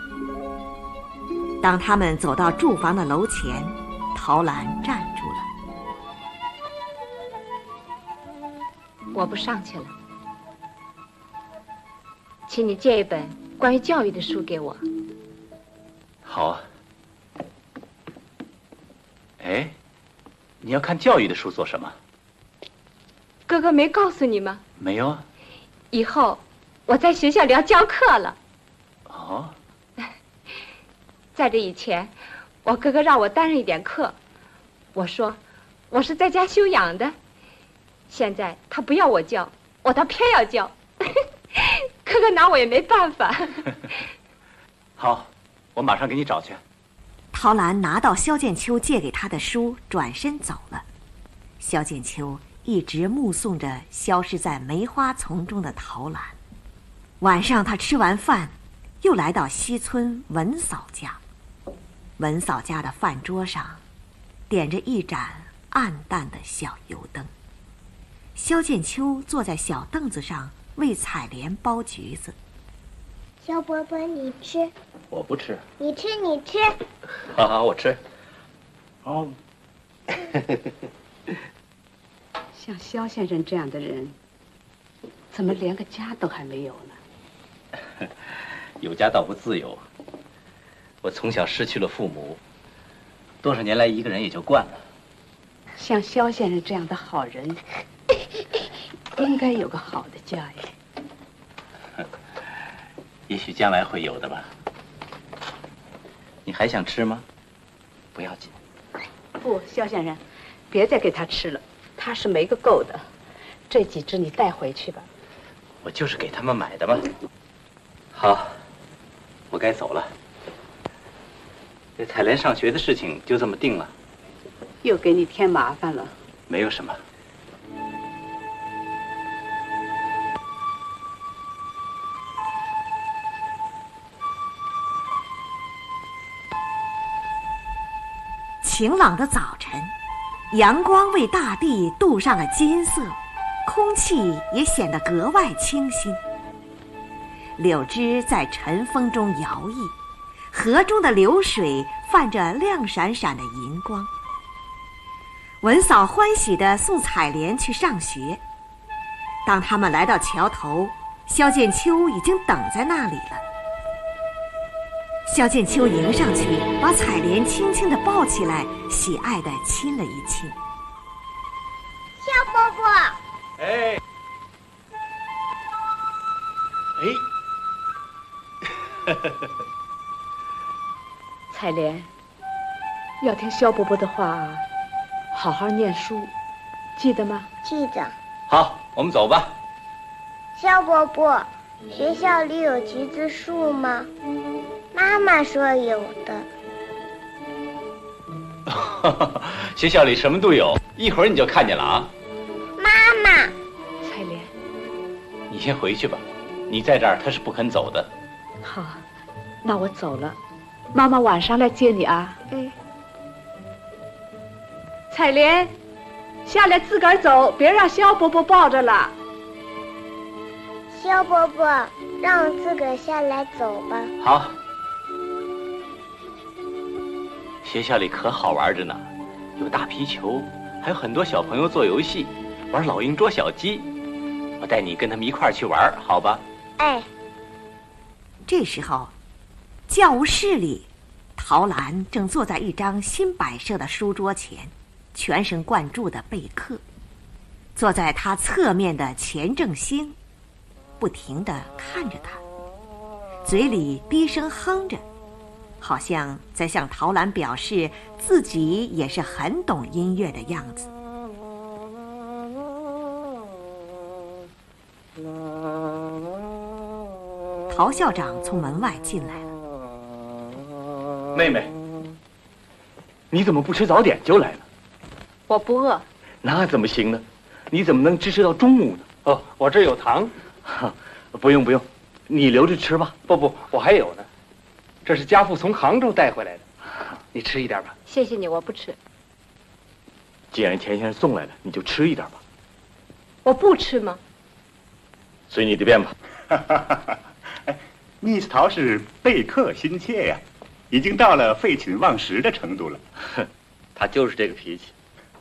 当他们走到住房的楼前，陶兰站住了。 我不上去了，请你借一本关于教育的书给我。 好啊。哎，你要看教育的书做什么？ 哥哥没告诉你吗？ 没有啊。 以后我在学校里要教课了。 哦。 在这以前，我哥哥让我担任一点课，我说我是在家休养的。现在他不要我教，我倒偏要教。哥哥拿我也没办法。 好，我马上给你找去。 陶兰拿到萧剑秋借给他的书，转身走了。萧剑秋一直目送着消失在梅花丛中的陶兰。晚上他吃完饭，又来到西村文嫂家。文嫂家的饭桌上点着一盏暗淡的小油灯。萧剑秋坐在小凳子上为采莲剥橘子。 萧伯伯，你吃。 我不吃。 你吃，你吃。 好好，我吃。 哦。像萧先生这样的人，怎么连个家都还没有呢？ 有家倒不自由。我从小失去了父母，多少年来一个人也就惯了。 像萧先生这样的好人，应该有个好的家呀。 也许将来会有的吧。你还想吃吗？不要紧。 不，萧先生，别再给他吃了，他是没个够的。这几只你带回去吧。 我就是给他们买的嘛。好，我该走了。这采莲上学的事情就这么定了。 又给你添麻烦了。 没有什么。 晴朗的早晨，阳光为大地镀上了金色，空气也显得格外清新。柳枝在晨风中摇曳，河中的流水泛着亮闪闪的银光。文嫂欢喜地送采莲去上学。当他们来到桥头，萧剑秋已经等在那里了。萧剑秋迎上去，把采莲轻轻地抱起来，喜爱地亲了一亲。 萧伯伯， 哎， 采莲，要听萧伯伯的话，好好念书，记得吗？ 记得。 好，我们走吧。 萧伯伯，学校里有橘子树吗？妈妈说有的。 学校里什么都有，一会儿你就看见了啊。 妈妈。 采莲， 你先回去吧，你在这儿他是不肯走的。 好，那我走了，妈妈晚上来接你啊。 嗯。 采莲，下来自个儿走，别让萧伯伯抱着了。 萧伯伯，让我自个儿下来走吧。 好。学校里可好玩着呢，有大皮球，还有很多小朋友做游戏，玩老鹰捉小鸡。我带你跟他们一块儿去玩，好吧？ 哎。 这时候，教务室里，陶兰正坐在一张新摆设的书桌前，全神贯注地备课。坐在他侧面的钱正兴，不停地看着他，嘴里低声哼着，好像在向陶兰表示自己也是很懂音乐的样子。陶校长从门外进来了。 妹妹，你怎么不吃早点就来了？ 我不饿。 那怎么行呢？你怎么能支持到中午呢？ 哦，我这有糖。 不用不用，你留着吃吧。 不，我还有呢。这是家父从杭州带回来的，你吃一点吧。 谢谢你，我不吃。 既然钱先生送来了，你就吃一点吧。 我不吃吗？ 随你的便吧。 Miss 陶是备课心切呀，已经到了废寝忘食的程度了。 他就是这个脾气。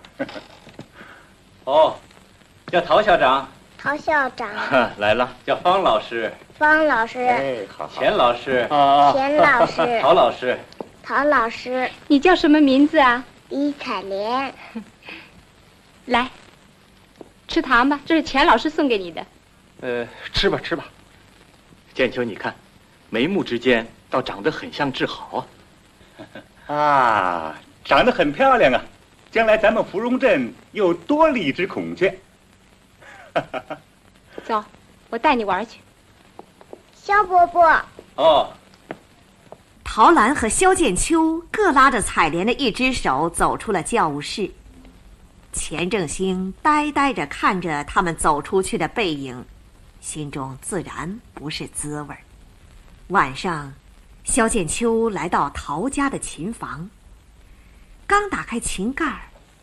哦，叫陶校长。 陶校长。 来了。 叫方老师。 方老师。 哎，好。 钱老师。 钱老师。 陶老师。 陶老师。 你叫什么名字啊？ 李彩莲。 来，吃糖吧，这是钱老师送给你的。 吃吧吃吧。 建秋，你看，眉目之间倒长得很像志豪啊。啊，长得很漂亮啊！将来咱们芙蓉镇又多了一只孔雀。 走，我带你玩去。 肖伯伯。 哦。 陶兰和萧剑秋各拉着采莲的一只手走出了教务室。钱正兴呆呆着看着他们走出去的背影，心中自然不是滋味。晚上，萧剑秋来到陶家的琴房，刚打开琴盖，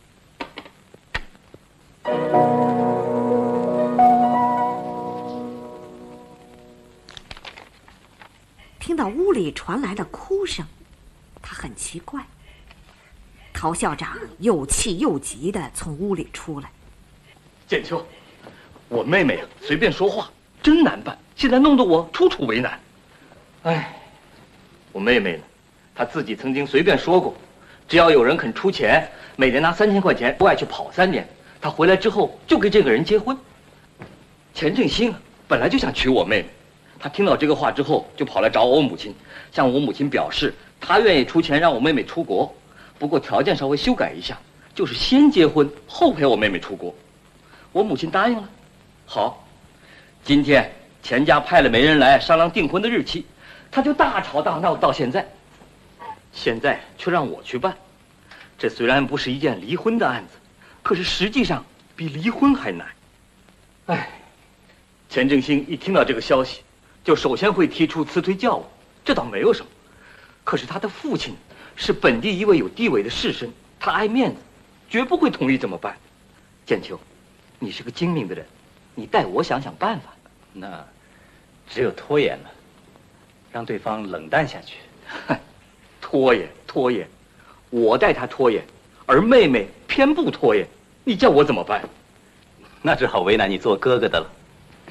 听到屋里传来了哭声，他很奇怪。陶校长又气又急地从屋里出来。 建秋，我妹妹随便说话真难办，现在弄得我处处为难。哎，我妹妹呢，她自己曾经随便说过，只要有人肯出钱，每年拿3000块钱外去跑3年，她回来之后就跟这个人结婚。钱正兴本来就想娶我妹妹，他听到这个话之后，就跑来找我母亲，向我母亲表示他愿意出钱让我妹妹出国，不过条件稍微修改一下，就是先结婚后陪我妹妹出国。我母亲答应了。好，今天钱家派了媒人来商量订婚的日期，他就大吵大闹到现在，现在却让我去办。这虽然不是一件离婚的案子，可是实际上比离婚还难。哎，钱正兴一听到这个消息，就首先会提出辞退教务，这倒没有什么。可是他的父亲是本地一位有地位的士绅，他爱面子，绝不会同意这么办。建秋，你是个精明的人，你代我想想办法。 那只有拖延了，让对方冷淡下去。 拖延，我代他拖延，而妹妹偏不拖延，你叫我怎么办？ 那只好为难你做哥哥的了。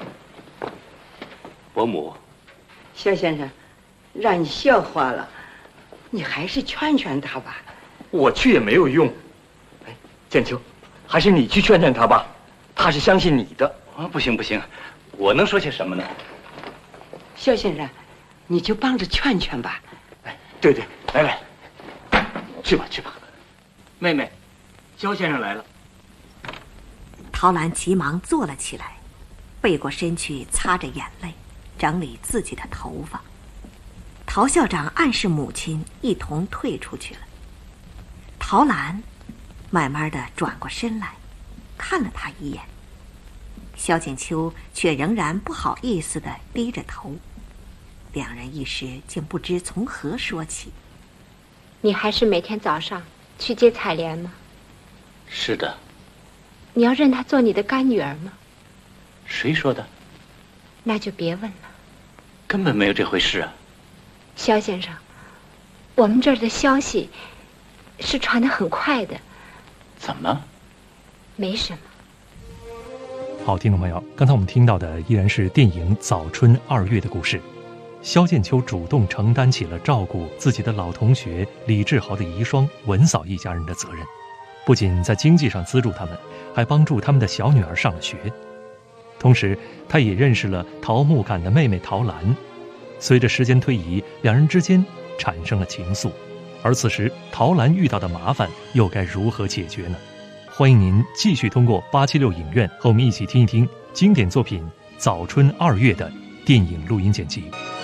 伯母， 肖先生，让你笑话了，你还是劝劝他吧。 我去也没有用。哎，建秋，还是你去劝劝他吧，他是相信你的。 啊，不行，我能说些什么呢？ 肖先生，你就帮着劝劝吧。 哎，对，来，去吧。妹妹，肖先生来了。 陶兰急忙坐了起来，背过身去擦着眼泪，整理自己的头发。陶校长暗示母亲一同退出去了。陶兰慢慢地转过身来，看了他一眼。萧剑秋却仍然不好意思地低着头，两人一时竟不知从何说起。 你还是每天早上去接采莲吗？ 是的。 你要认她做你的干女儿吗？ 谁说的？ 那就别问了。 根本没有这回事啊。 萧先生，我们这儿的消息是传得很快的。 怎么？ 没什么。 好，听众朋友，刚才我们听到的依然是电影《早春2月》的故事。萧剑秋主动承担起了照顾自己的老同学李志豪的遗孀文嫂一家人的责任，不仅在经济上资助他们，还帮助他们的小女儿上了学。同时，他也认识了陶木杆的妹妹陶兰。随着时间推移，两人之间产生了情愫。而此时，陶兰遇到的麻烦又该如何解决呢？欢迎您继续通过876影院和我们一起听一听经典作品《早春2月》的电影录音剪辑。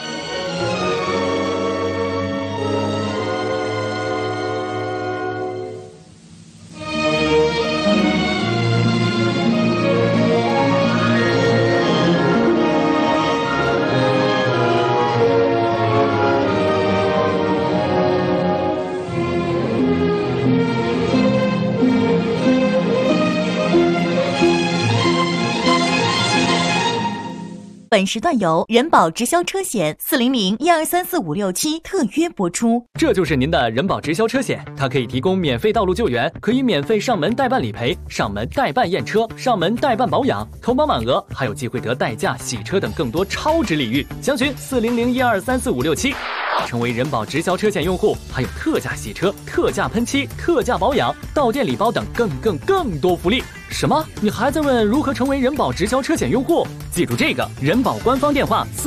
本时段由人保直销车险400-1234567特约播出。 这就是您的人保直销车险，它可以提供免费道路救援，可以免费上门代办理赔、上门代办验车、上门代办保养，投保满额还有机会得代驾、洗车等更多超值礼遇。详询400-1234567。 成为人保直销车险用户，还有特价洗车、特价喷漆、特价保养、到店礼包等更多福利。什么？你还在问如何成为人保直销车险用户？记住这个人保官方电话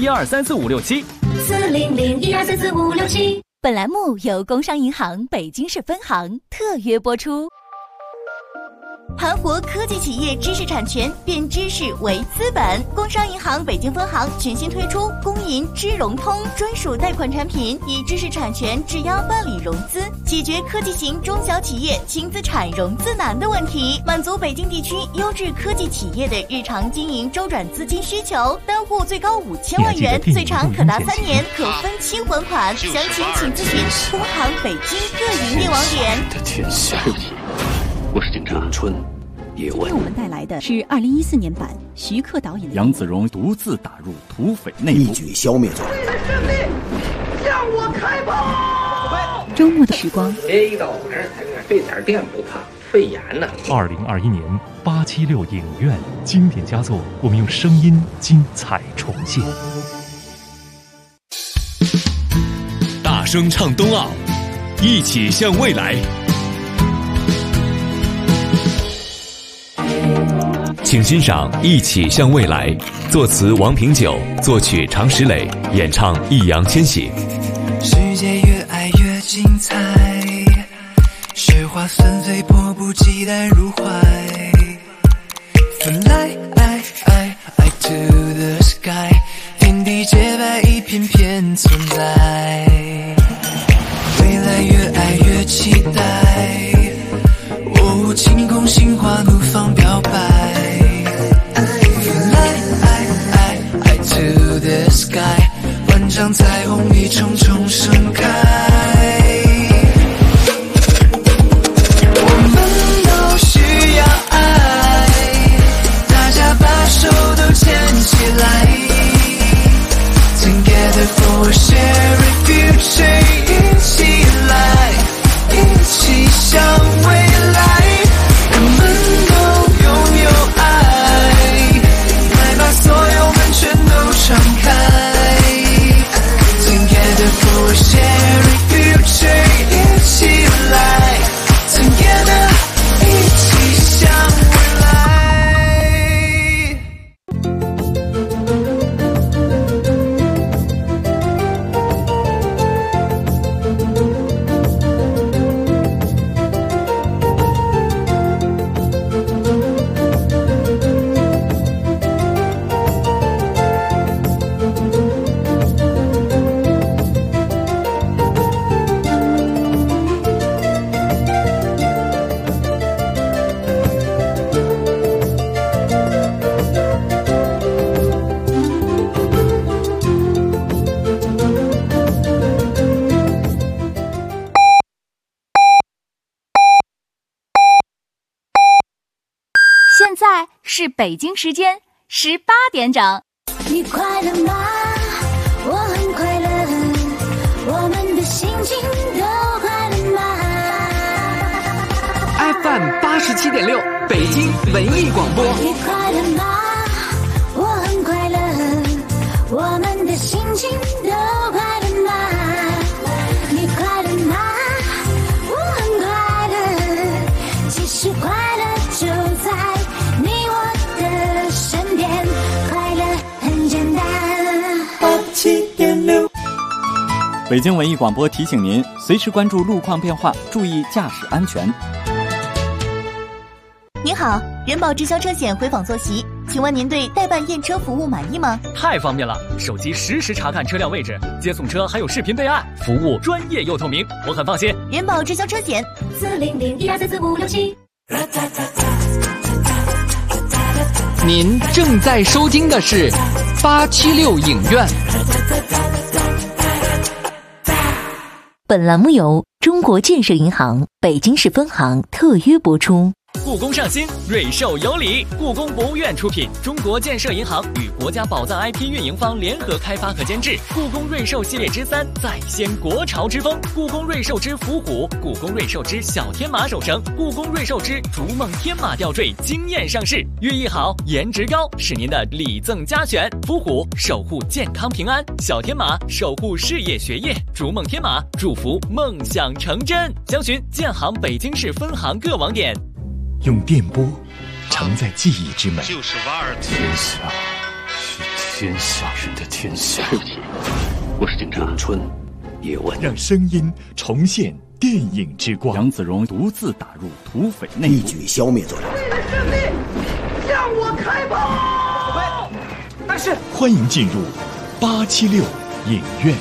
400-1234567，400-1234567。本栏目由工商银行北京市分行特约播出。盘活科技企业知识产权，变知识为资本。工商银行北京分行全新推出工银知融通专属贷款产品，以知识产权质押办理融资，解决科技型中小企业轻资产融资难的问题，满足北京地区优质科技企业的日常经营周转资金需求。单户最高5000万元，最长可达3年，可分期还款。详情请咨询工行北京各营业网点。 天下，对不起，我是警察。春， 今天我们带来的是2014年版徐克导演的杨子荣独自打入土匪内部， 一举消灭罪。 为了胜利，向我开炮！ 周末的时光， 一到晚上才看，这点电不怕，肺炎呢。 2021年876影院经典佳作，我们用声音精彩重现。 大声唱冬奥，一起向未来。请欣赏《一起向未来》，作词王平久，作曲常石磊，演唱易烊千玺。 世界越爱越精彩，雪花纷飞，迫不及待入怀。Fly to the sky， 天地洁白，一片片存在。未来越爱越期待，哦，晴空心花怒放表白。To the sky， 万丈彩虹一重重盛开。我们都需要爱，大家把手都牵起来。Together for a shared future， 一起来，一起向未来。我们都拥有爱，来把所有全都敞开 Together for a shared future， 一起来 Together， 一起向未来。 现在是北京时间18点整。 你快乐吗？我很快乐，我们的心情都快乐吗 ？FM 87.6，北京文艺广播。 你快乐吗？我很快乐，我们的心情都快乐吗？你快乐吗？我很快乐，其实快乐就在你我的身边，快乐很简单。87.6， 北京文艺广播提醒您，随时关注路况变化，注意驾驶安全。 您好，人保直销车险回访坐席，请问您对代办验车服务满意吗？ 太方便了，手机实时查看车辆位置，接送车还有视频备案，服务专业又透明，我很放心。 人保直销车险400-1234567。 您正在收听的是876影院。 本栏目由中国建设银行北京市分行特约播出。 故宫上新，瑞兽有礼。故宫博物院出品，中国建设银行与国家宝藏 IP 运营方联合开发和监制。故宫瑞兽系列之3再掀国潮之风，故宫瑞兽之伏虎，故宫瑞兽之小天马手绳，故宫瑞兽之逐梦天马吊坠惊艳上市。寓意好，颜值高，是您的礼赠佳选。伏虎守护健康平安，小天马守护事业学业，逐梦天马祝福梦想成真。详询建行北京市分行各网点。 用电波承载记忆之美。 就是瓦尔天下是天下人的天下。 对不起，我是警察。咏春叶问， 让声音重现电影之光。 杨子荣独自打入土匪内部， 一举消灭作者。 为了胜利，向我开炮！但是， 欢迎进入876影院。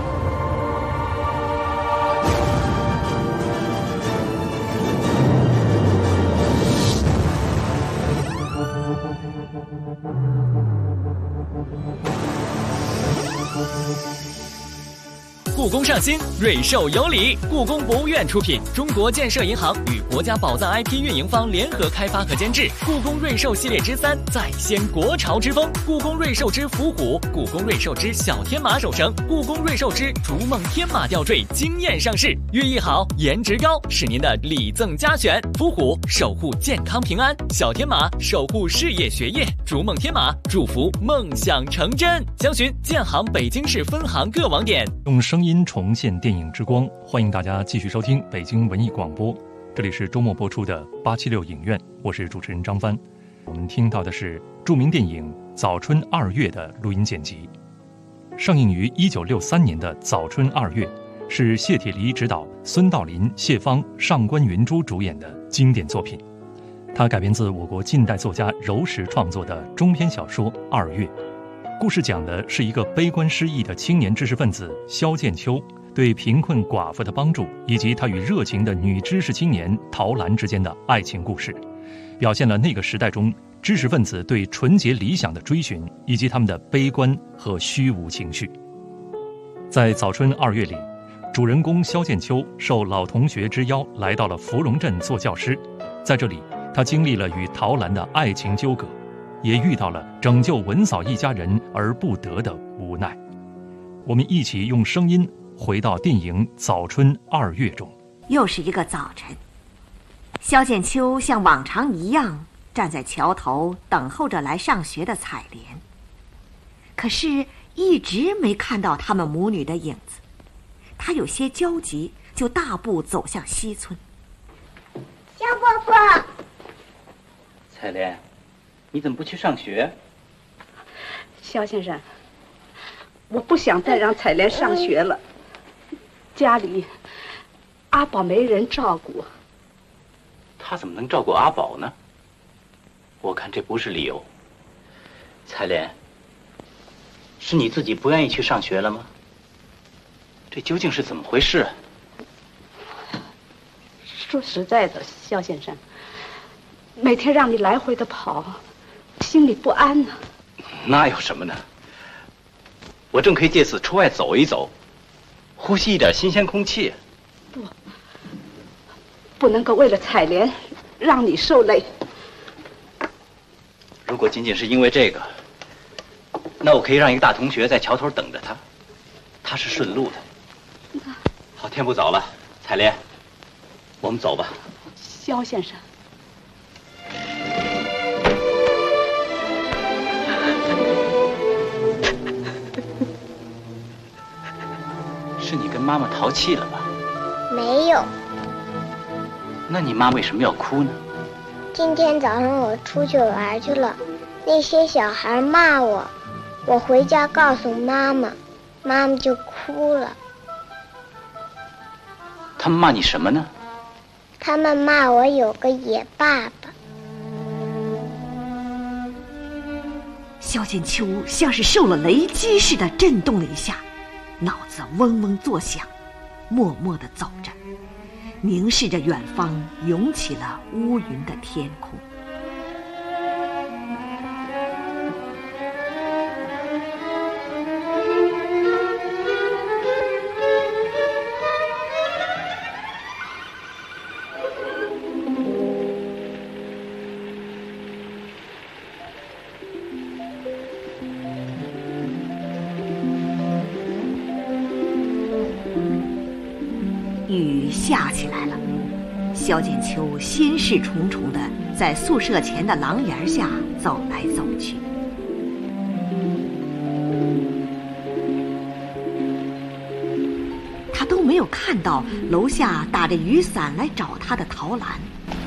故宫上新，瑞兽有礼。故宫博物院出品，中国建设银行与国家宝藏 IP 运营方联合开发和监制。故宫瑞兽系列之3再掀国潮之风，故宫瑞兽之伏虎，故宫瑞兽之小天马手绳，故宫瑞兽之逐梦天马吊坠惊艳上市。寓意好，颜值高，是您的礼赠佳选。伏虎守护健康平安，小天马守护事业学业，逐梦天马祝福梦想成真。详询建行北京市分行各网点。 用声音重现电影之光，欢迎大家继续收听北京文艺广播，这里是周末播出的876影院，我是主持人张帆。我们听到的是著名电影《早春2月》的录音剪辑。上映于1963年的《早春2月》是谢铁骊执导，孙道临、谢芳、上官云珠主演的经典作品。它改编自我国近代作家柔石创作的中篇小说《2月》。故事讲的是一个悲观失意的青年知识分子萧剑秋对贫困寡妇的帮助，以及他与热情的女知识青年陶兰之间的爱情故事，表现了那个时代中知识分子对纯洁理想的追寻，以及他们的悲观和虚无情绪。在《早春2月》里，主人公萧剑秋受老同学之邀来到了芙蓉镇做教师，在这里他经历了与陶兰的爱情纠葛，也遇到了拯救文嫂一家人而不得的无奈。我们一起用声音回到电影《早春2月》中。 又是一个早晨，萧剑秋像往常一样站在桥头等候着来上学的彩莲，可是一直没看到他们母女的影子。他有些焦急，就大步走向西村。 萧伯伯， 彩莲，你怎么不去上学？ 萧先生，我不想再让彩莲上学了。家里阿宝没人照顾。 他怎么能照顾阿宝呢？我看这不是理由。彩莲，是你自己不愿意去上学了吗？这究竟是怎么回事啊？ 说实在的，萧先生，每天让你来回的跑，心里不安呢。 那有什么呢？我正可以借此出外走一走，呼吸一点新鲜空气。 不能够为了彩莲让你受累。 如果仅仅是因为这个，那我可以让一个大同学在桥头等着他，他是顺路的。好，天不早了，彩莲，我们走吧。 萧先生， 是你跟妈妈淘气了吧？ 没有。 那你妈为什么要哭呢？ 今天早上我出去玩去了，那些小孩骂我，我回家告诉妈妈，妈妈就哭了。 他们骂你什么呢？ 他们骂我有个野爸爸。 萧剑秋像是受了雷击似的震动了一下，脑子嗡嗡作响，默默地走着，凝视着远方涌起了乌云的天空。 雨下起来了。萧剑秋心事重重地在宿舍前的廊檐下走来走去。他都没有看到楼下打着雨伞来找他的陶兰。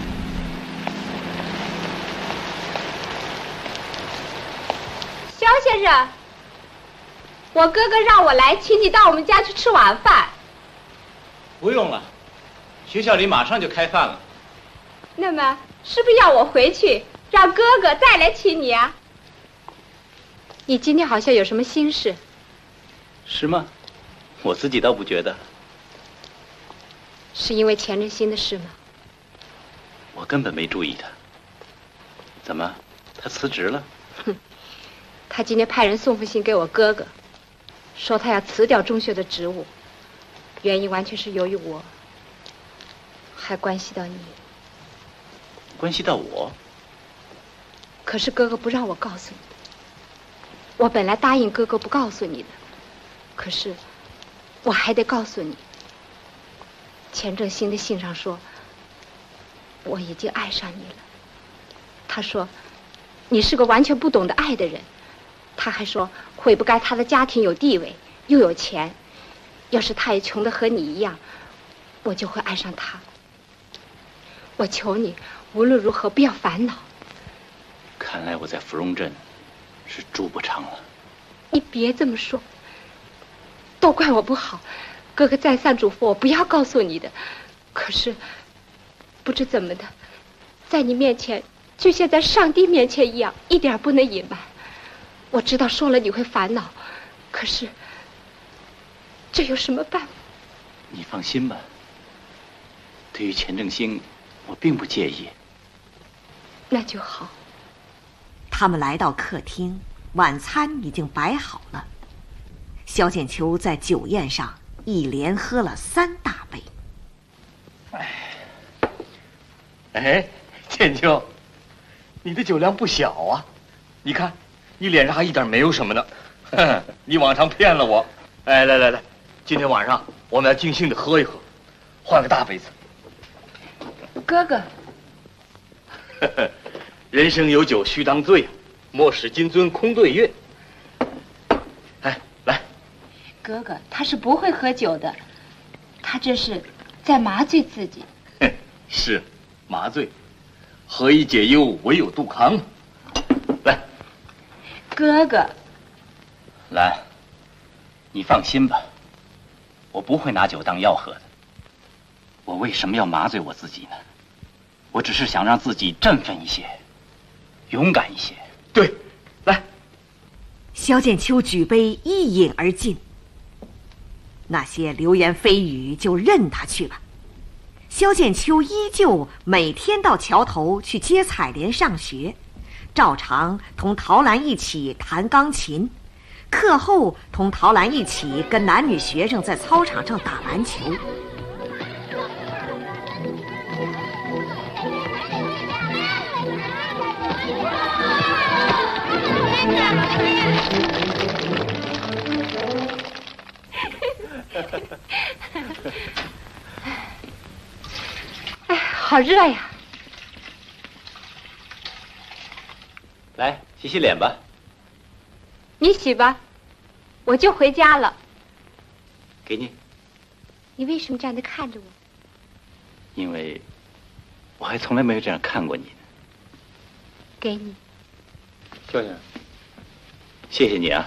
萧先生，我哥哥让我来，请你到我们家去吃晚饭。 不用了，学校里马上就开饭了。 那么，是不是要我回去，让哥哥再来请你啊？你今天好像有什么心事？ 是吗？我自己倒不觉得。 是因为钱正新的事吗？ 我根本没注意他。怎么，他辞职了？ 哼，他今天派人送封信给我哥哥，说他要辞掉中学的职务，原因完全是由于我，还关系到你。 关系到我？ 可是哥哥不让我告诉你。我本来答应哥哥不告诉你的，可是我还得告诉你。钱正新的信上说，我已经爱上你了。他说，你是个完全不懂得爱的人。他还说，悔不该他的家庭有地位，又有钱。要是他也穷得和你一样，我就会爱上他。我求你，无论如何不要烦恼。 看来我在芙蓉镇是住不长了。 你别这么说，都怪我不好。哥哥再三嘱咐我不要告诉你的，可是不知怎么的，在你面前就像在上帝面前一样，一点不能隐瞒。我知道说了你会烦恼，可是这有什么办法？ 你放心吧，对于钱正兴，我并不介意。 那就好。 他们来到客厅，晚餐已经摆好了。萧剑秋在酒宴上一连喝了3大杯。 哎，剑秋，你的酒量不小啊！你看，你脸上还一点没有什么呢。你往常骗了我。哎，来，今天晚上我们要尽兴的喝一喝，换个大杯子。 哥哥， 人生有酒须当醉，莫使金樽空对月。哎，来。 哥哥他是不会喝酒的，他这是在麻醉自己。 是麻醉，何以解忧，唯有杜康。来， 哥哥。 兰，你放心吧，我不会拿酒当药喝的。我为什么要麻醉我自己呢？我只是想让自己振奋一些，勇敢一些。 对，来。 萧剑秋举杯一饮而尽。那些流言蜚语就任他去吧。萧剑秋依旧每天到桥头去接采莲上学，照常同陶兰一起弹钢琴，课后同陶兰一起跟男女学生在操场上打篮球。 哎，好热呀！ 来，洗洗脸吧。 你洗吧，我就回家了。 给你。 你为什么这样的看着我？ 因为我还从来没有这样看过你呢。 给你。 萧先生，谢谢你啊。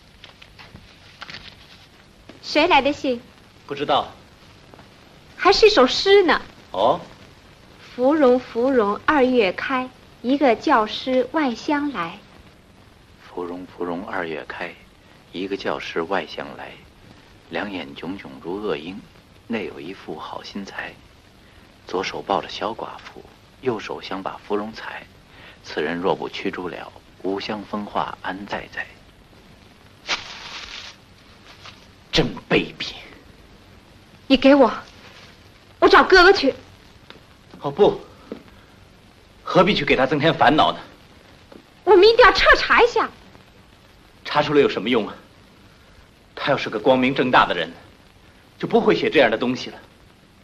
谁来的信？ 不知道。 还是一首诗呢。 哦。 芙蓉芙蓉2月开，一个教师外乡来。 芙蓉芙蓉2月开，一个教师外乡来。两眼炯炯如恶鹰，内有一副好心裁。左手抱着小寡妇，右手想把芙蓉采。此人若不驱逐了，无乡风化安在在。真卑鄙！ 你给我，我找哥哥去。 哦不，何必去给他增添烦恼呢？ 我们一定要彻查一下。 查出来有什么用啊？他要是个光明正大的人，就不会写这样的东西了。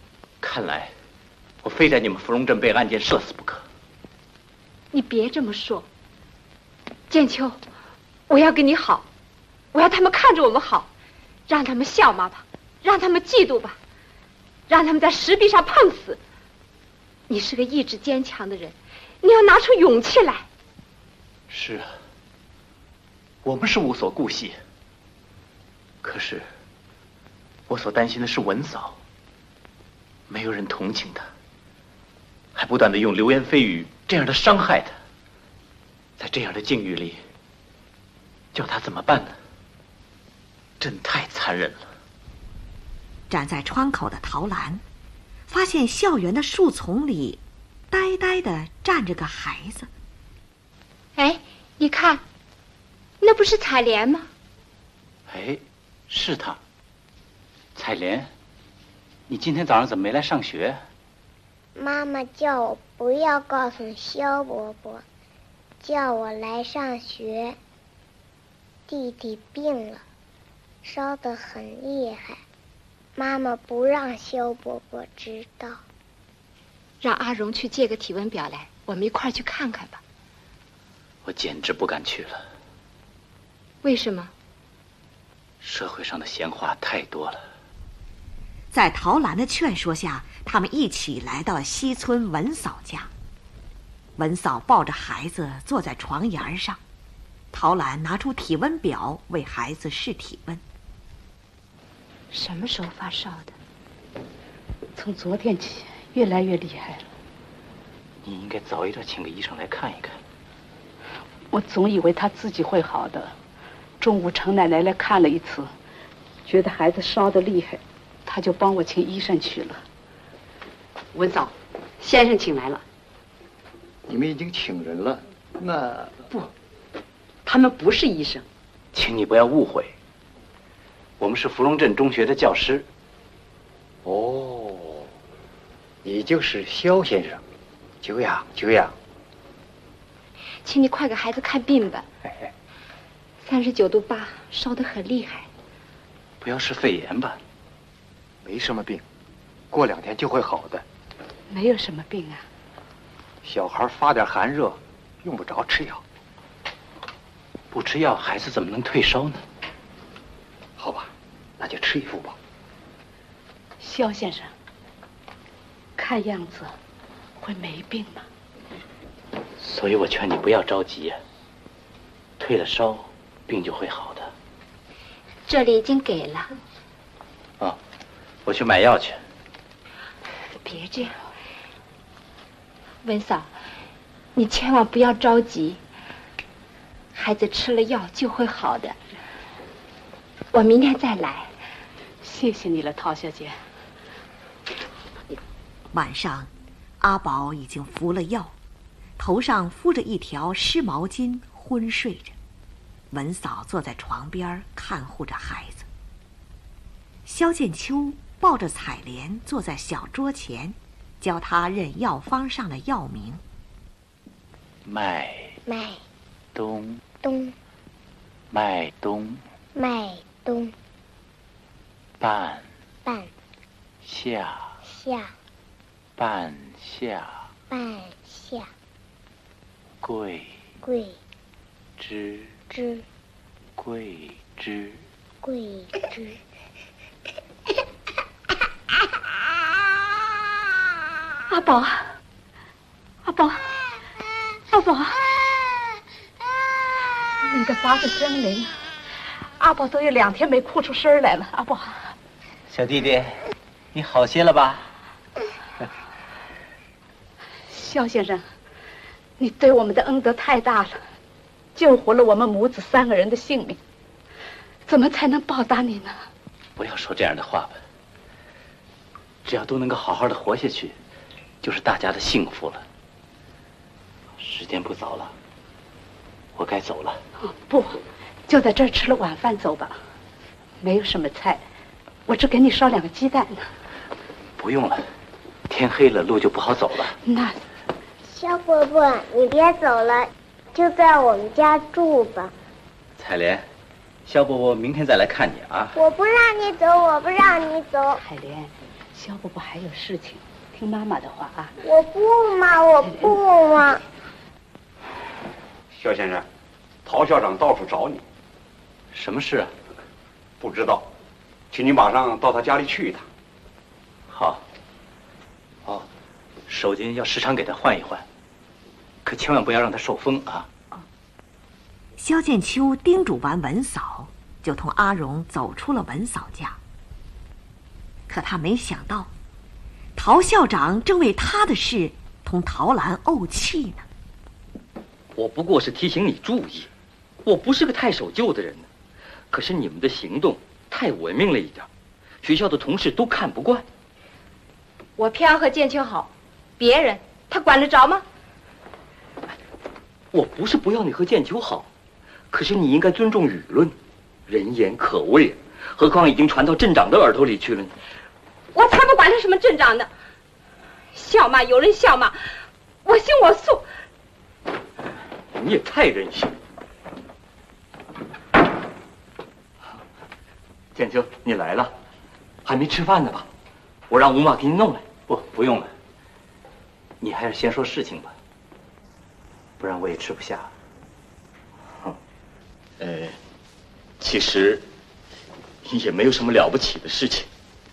看来我非在你们芙蓉镇被案件射死不可。 你别这么说，建秋，我要跟你好，我要他们看着我们好，让他们笑骂吧，让他们嫉妒吧，让他们在石壁上碰死。你是个意志坚强的人，你要拿出勇气来。 是啊，我们是无所顾忌，可是我所担心的是文嫂，没有人同情她，还不断地用流言蜚语这样的伤害她，在这样的境遇里，叫她怎么办呢？真太残忍了。 站在窗口的陶兰发现校园的树丛里呆呆地站着个孩子。 哎，你看，那不是采莲吗？ 哎，是他。采莲，你今天早上怎么没来上学？ 妈妈叫我不要告诉肖伯伯，叫我来上学。弟弟病了，烧得很厉害，妈妈不让肖伯伯知道。 让阿荣去借个体温表来，我们一块儿去看看吧。 我简直不敢去了。 为什么？ 社会上的闲话太多了。 在陶兰的劝说下，他们一起来到了西村文嫂家。文嫂抱着孩子坐在床沿上，陶兰拿出体温表为孩子试体温。 什么时候发烧的？从昨天起越来越厉害了。 你应该早一点请个医生来看一看。 我总以为他自己会好的，中午程奶奶来看了一次，觉得孩子烧得厉害，他就帮我请医生去了。 文嫂，先生请来了。 你们已经请人了？那不，他们不是医生。 请你不要误会，我们是芙蓉镇中学的教师。 哦，你就是肖先生，久仰久仰。 请你快给孩子看病吧。39度8，烧得很厉害。 不要是肺炎吧？ 没什么病，过2天就会好的。 没有什么病啊。 小孩发点寒热，用不着吃药。 不吃药，孩子怎么能退烧呢？ 好吧，那就吃一副吧。 肖先生，看样子会没病吗？ 所以我劝你不要着急呀。退了烧，病就会好的。 这里已经给了。 哦，我去买药去。 别这样，文嫂，你千万不要着急。孩子吃了药就会好的。我明天再来。 谢谢你了，陶小姐。 晚上，阿宝已经服了药，头上敷着一条湿毛巾，昏睡着。文嫂坐在床边看护着孩子。肖剑秋抱着采莲坐在小桌前，教他认药方上的药名。 麦冬麦冬半夏半夏桂枝桂枝。 阿宝，你的八字真灵，阿宝都有2天没哭出声来了。阿宝， 小弟弟，你好些了吧？ 肖先生，你对我们的恩德太大了，救活了我们母子3个人的性命，怎么才能报答你呢？ 不要说这样的话吧。只要都能够好好的活下去，就是大家的幸福了。时间不早了，我该走了。 不，就在这儿吃了晚饭走吧。没有什么菜，我只给你烧2个鸡蛋呢。 不用了，天黑了，路就不好走了。 那， 肖伯伯，你别走了，就在我们家住吧。 采莲， 肖伯伯明天再来看你啊。 我不让你走，我不让你走。 海莲，肖伯伯还有事情，听妈妈的话啊。 我不嘛，我不嘛。 肖先生，陶校长到处找你。 什么事啊？ 不知道，请你马上到他家里去一趟。 好。哦，手巾要时常给他换一换，可千万不要让他受风啊。 萧剑秋叮嘱完文嫂，就同阿荣走出了文嫂家。可他没想到，陶校长正为他的事同陶兰怄气呢。 我不过是提醒你注意，我不是个太守旧的人呢。可是你们的行动太文明了一点，学校的同事都看不惯。 我偏要和剑秋好，别人他管得着吗？ 我不是不要你和剑秋好，可是你应该尊重舆论，人言可畏，何况已经传到镇长的耳朵里去了呢。 我才不管他什么镇长呢，笑骂有人笑骂，我行我素。 你也太任性。剑秋，你来了，还没吃饭呢吧？我让吴妈给你弄来。 不用了，你还是先说事情吧，不然我也吃不下。 其实也没有什么了不起的事情。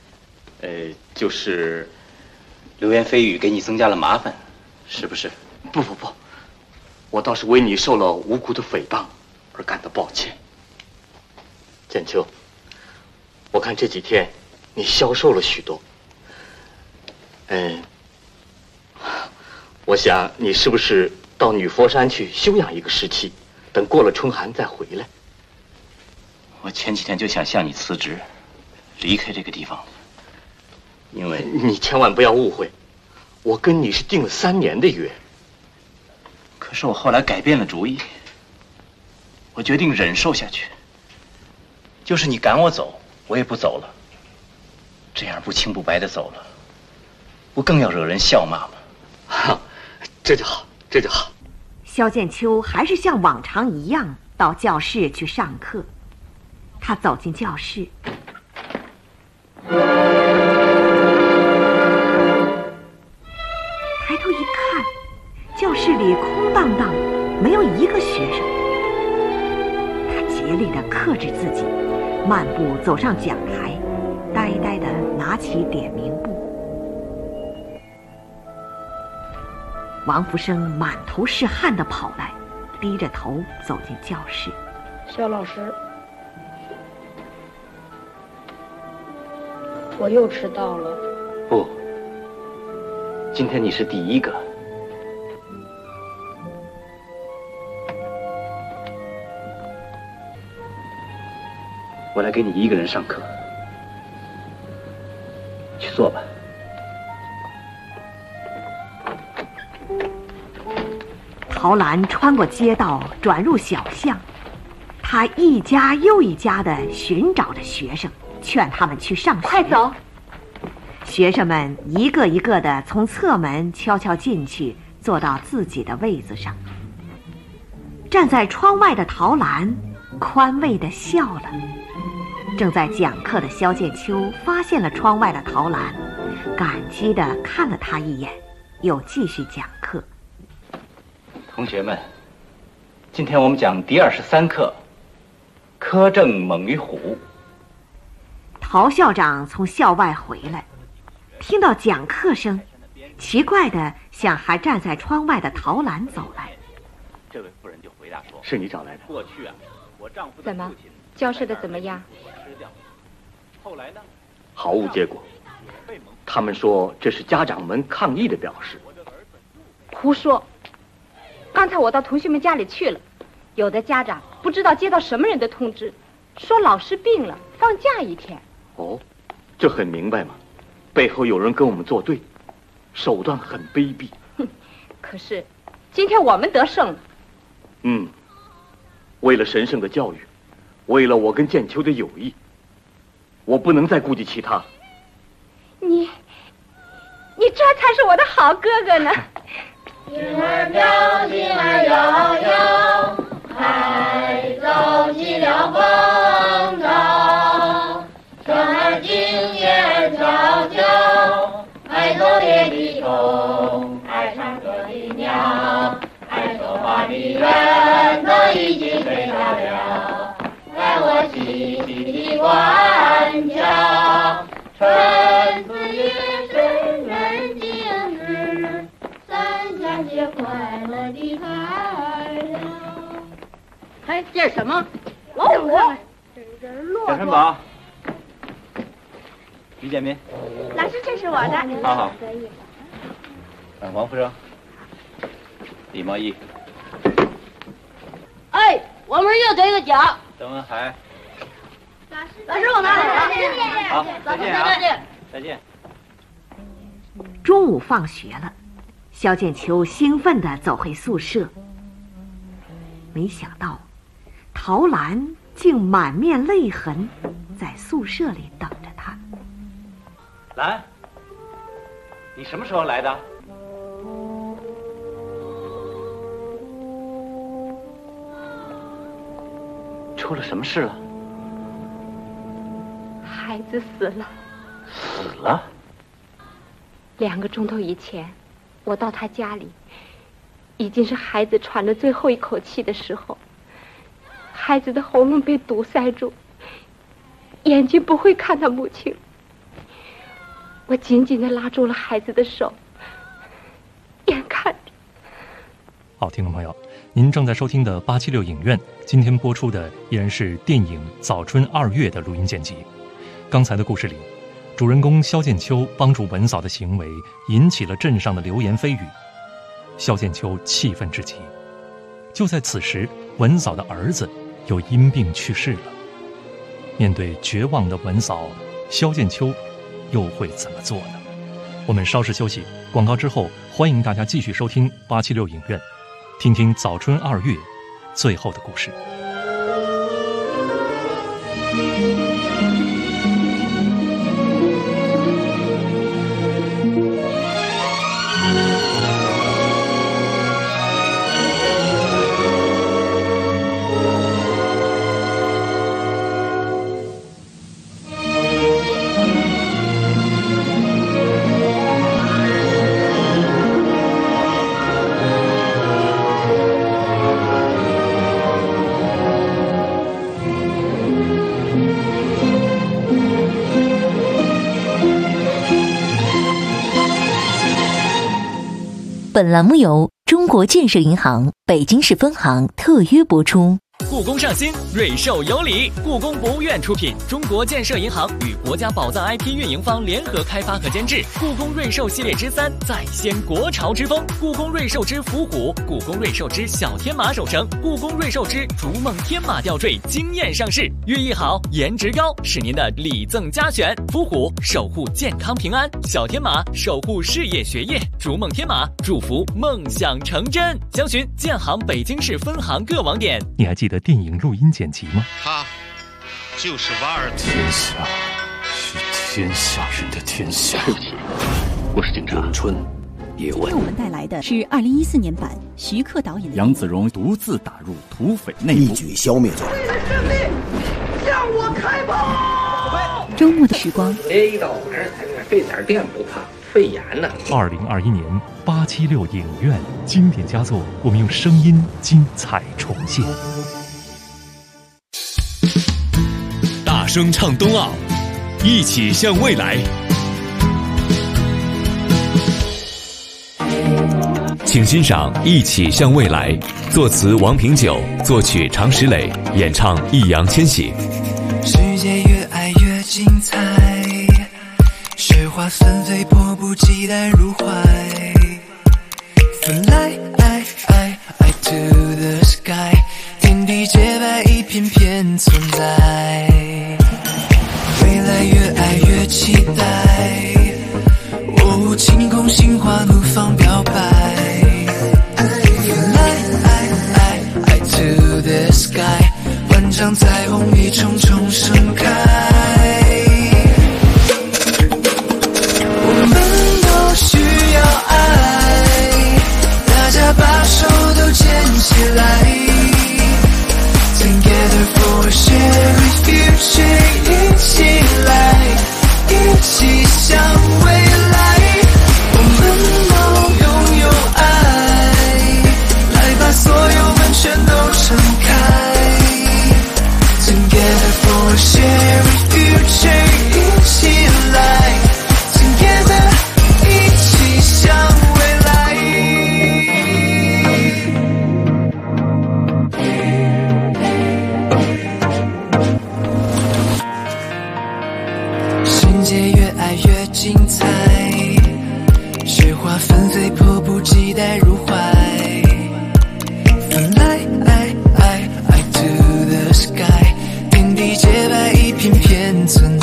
就是流言蜚语给你增加了麻烦，是不是？ 不，我倒是为你受了无辜的诽谤而感到抱歉。剑秋，我看这几天你消瘦了许多。我想你是不是到女佛山去休养一个时期，等过了春寒再回来？ 我前几天就想向你辞职，离开这个地方，因为你千万不要误会，我跟你是定了3年的约。 可是我后来改变了主意，我决定忍受下去。就是你赶我走，我也不走了。这样不清不白的走了，不更要惹人笑骂吗？ 这就好，这就好。 萧剑秋还是像往常一样到教室去上课。他走进教室，抬头一看，教室里空荡荡，没有一个学生。他竭力地克制自己，漫步走上讲台，呆呆地拿起点名簿。王福生满头是汗地跑来，低着头走进教室。 肖老师，我又迟到了。 不，今天你是第一个。我来给你一个人上课，去坐吧。 陶兰穿过街道，转入小巷，他一家又一家地寻找着学生，劝他们去上学。 快走！ 学生们一个一个地从侧门悄悄进去，坐到自己的位子上。站在窗外的陶兰宽慰地笑了。正在讲课的萧剑秋发现了窗外的陶兰，感激地看了他一眼，又继续讲课。 同学们，今天我们讲第23课，苛政猛于虎。 陶校长从校外回来，听到讲课声，奇怪地向还站在窗外的陶兰走来。 这位夫人就回答说：“ 是你找来的。 过去啊，我丈夫怎么教授的怎么样？ 吃掉。后来呢？ 毫无结果。他们说这是家长们抗议的表示。 胡说！刚才我到同学们家里去了，有的家长不知道接到什么人的通知，说老师病了，放假1天。 哦，这很明白嘛，背后有人跟我们作对，手段很卑鄙。 可是今天我们得胜了。 为了神圣的教育，为了我跟剑秋的友谊，我不能再顾及其他。 你这才是我的好哥哥呢。 星儿飘，星儿悠悠，海走起了风。 的虫，爱唱歌的鸟，爱说话的人都已经睡着了，在我细细的观瞧，春子也是人间日，三佳节快乐的开了。 哎，这是什么？老虎。 小陈宝，于建民， 老师，这是我的。 好好。王福生，李茂义。 哎，我们又得个奖。 邓文海。 老师，我拿了。 好，再见啊！再见。 中午放学了，肖剑秋兴奋地走回宿舍，没想到陶兰竟满面泪痕，在宿舍里等着他。 兰，你什么时候来的？出了什么事了？ 孩子死了。 死了 ？2个钟头以前，我到他家里，已经是孩子喘着最后一口气的时候。孩子的喉咙被堵塞住，眼睛不会看到母亲。我紧紧地拉住了孩子的手，眼看着。 好，听众朋友，您正在收听的876影院，今天播出的依然是电影《早春2月》的录音剪辑。刚才的故事里，主人公肖剑秋帮助文嫂的行为引起了镇上的流言蜚语，肖剑秋气愤至极。就在此时，文嫂的儿子又因病去世了。面对绝望的文嫂，肖剑秋又会怎么做呢？我们稍事休息，广告之后，欢迎大家继续收听876影院，听听早春2月最后的故事。 本栏目由中国建设银行北京市分行特约播出。 故宫上新，瑞兽有礼。故宫博物院出品，中国建设银行与国家宝藏 IP 运营方联合开发和监制。故宫瑞兽系列之3再掀国潮之风，故宫瑞兽之伏虎，故宫瑞兽之小天马守城，故宫瑞兽之逐梦天马吊坠惊艳上市。寓意好，颜值高，是您的礼赠佳选。伏虎守护健康平安，小天马守护事业学业，逐梦天马祝福梦想成真。详询建行北京市分行各网点。 你还记得电影录音剪辑吗？ 他就是瓦尔。天下是天下人的天下。 对不起，我是警察。 咏春今天我们带来的是2014年版徐克导演的杨子荣独自打入土匪内部， 一举消灭掉。 向我开炮！ 周末的时光， 一到晚上才看，这点电不怕，肺炎呢。 2021年876影院经典佳作，我们用声音精彩重现。 大声唱冬奥，一起向未来。请欣赏《一起向未来》，作词王平久，作曲常石磊，演唱易烊千玺。 世界越爱越精彩，雪花纷飞，迫不及待入怀。Fly to the sky， 天地洁白，一片片存在。未来越爱越期待，哦，晴空心花怒放表白。Fly to the sky， 万丈彩虹一重重盛开。我们都需要爱，大家把手都牵起来。Together for a shared future， 一起来，一起向未来。我们雪花纷飞，迫不及待入怀。Fly to the sky， 天地洁白，一片片存在。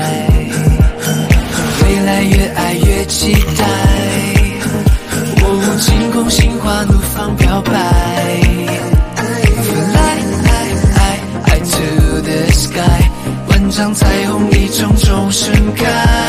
未来越爱越期待，我无惊恐，心花怒放飘摆。Fly to the sky， 万丈彩虹一重重盛开。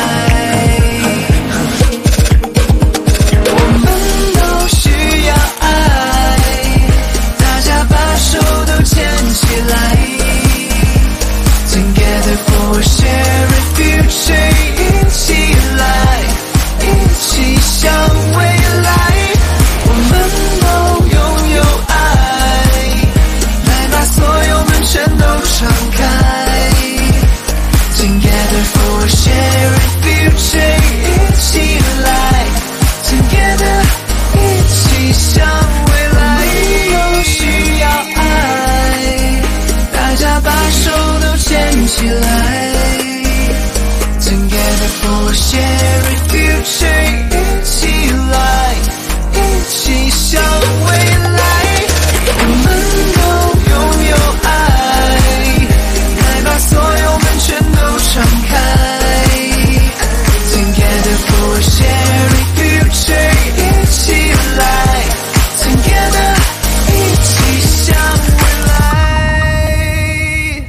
我们都需要爱，大家把手都牵起来。Together for a shared future， 一起来，一起向未来。我们都拥有爱，来把所有门全都敞开。Together for a shared future， 一起来 Together， 一起向未来。都需要爱，大家把手都牵起来。Together for a shared future， 一起来，一起向未来。我们都拥有爱，来把所有门全都敞开。Together for a shared future， 一起来 Together， 一起向未来。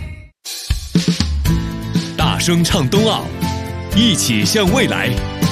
大声唱冬奥，一起向未来。